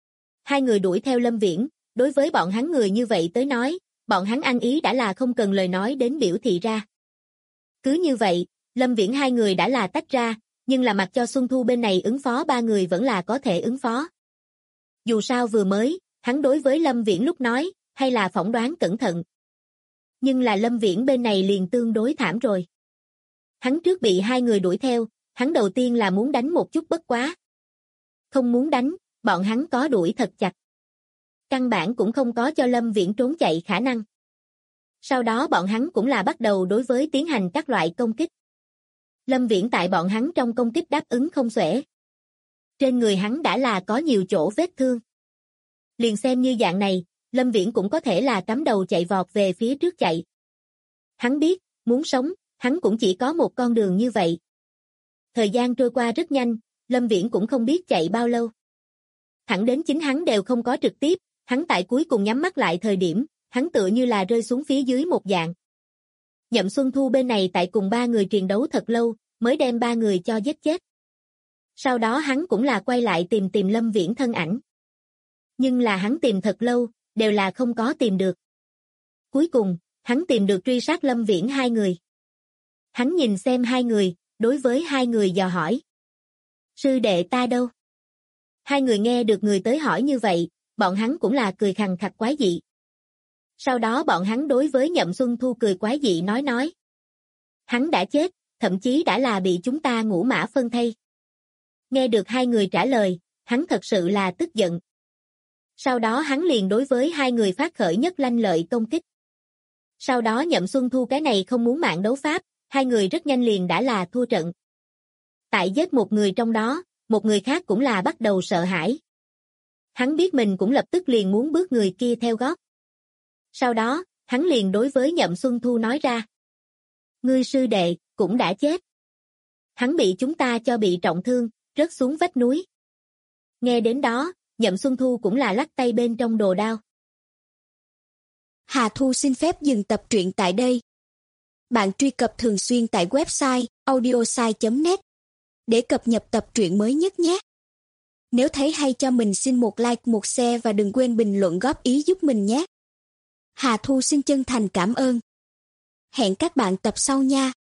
S2: 2 người đuổi theo Lâm Viễn, đối với bọn hắn người như vậy tới nói, bọn hắn ăn ý đã là không cần lời nói đến biểu thị ra. Cứ như vậy, Lâm Viễn 2 người đã là tách ra, nhưng là mặc cho Xuân Thu bên này ứng phó 3 người vẫn là có thể ứng phó. Dù sao vừa mới, hắn đối với Lâm Viễn lúc nói, hay là phỏng đoán cẩn thận. Nhưng là Lâm Viễn bên này liền tương đối thảm rồi. Hắn trước bị hai người đuổi theo, hắn đầu tiên là muốn đánh một chút bất quá. Không muốn đánh, bọn hắn có đuổi thật chặt. Căn bản cũng không có cho Lâm Viễn trốn chạy khả năng. Sau đó bọn hắn cũng là bắt đầu đối với tiến hành các loại công kích. Lâm Viễn tại bọn hắn trong công kích đáp ứng không xuể. Trên người hắn đã là có nhiều chỗ vết thương. Liền xem như dạng này, Lâm Viễn cũng có thể là cắm đầu chạy vọt về phía trước chạy. Hắn biết, muốn sống, hắn cũng chỉ có một con đường như vậy. Thời gian trôi qua rất nhanh, Lâm Viễn cũng không biết chạy bao lâu. Thẳng đến chính hắn đều không có trực tiếp, hắn tại cuối cùng nhắm mắt lại thời điểm, hắn tựa như là rơi xuống phía dưới một dạng. Nhậm Xuân Thu bên này tại cùng ba người truyền đấu thật lâu, mới đem ba người cho giết chết. Sau đó hắn cũng là quay lại tìm Lâm Viễn thân ảnh. Nhưng là hắn tìm thật lâu, đều là không có tìm được. Cuối cùng, hắn tìm được truy sát Lâm Viễn hai người. Hắn nhìn xem hai người, đối với hai người dò hỏi. Sư đệ ta đâu? Hai người nghe được người tới hỏi như vậy, bọn hắn cũng là cười khằng khặc quái dị. Sau đó bọn hắn đối với Nhậm Xuân Thu cười quái dị nói. Hắn đã chết, thậm chí đã là bị chúng ta ngũ mã phân thây. Nghe được hai người trả lời, hắn thật sự là tức giận. Sau đó hắn liền đối với hai người phát khởi nhất lanh lợi công kích. Sau đó Nhậm Xuân Thu cái này không muốn mạng đấu pháp, hai người rất nhanh liền đã là thua trận. Tại giết một người trong đó, một người khác cũng là bắt đầu sợ hãi. Hắn biết mình cũng lập tức liền muốn bước người kia theo gót. Sau đó, hắn liền đối với Nhậm Xuân Thu nói ra. Ngươi sư đệ, cũng đã chết. Hắn bị chúng ta cho bị trọng thương, rớt xuống vách núi. Nghe đến đó, Nhậm Xuân Thu cũng là lắc tay bên trong đồ đao.
S3: Hà Thu xin phép dừng tập truyện tại đây. Bạn truy cập thường xuyên tại website audiosai.net để cập nhật tập truyện mới nhất nhé. Nếu thấy hay cho mình xin một like, một share và đừng quên bình luận góp ý giúp mình nhé. Hà Thu xin chân thành cảm ơn. Hẹn các bạn tập sau nha.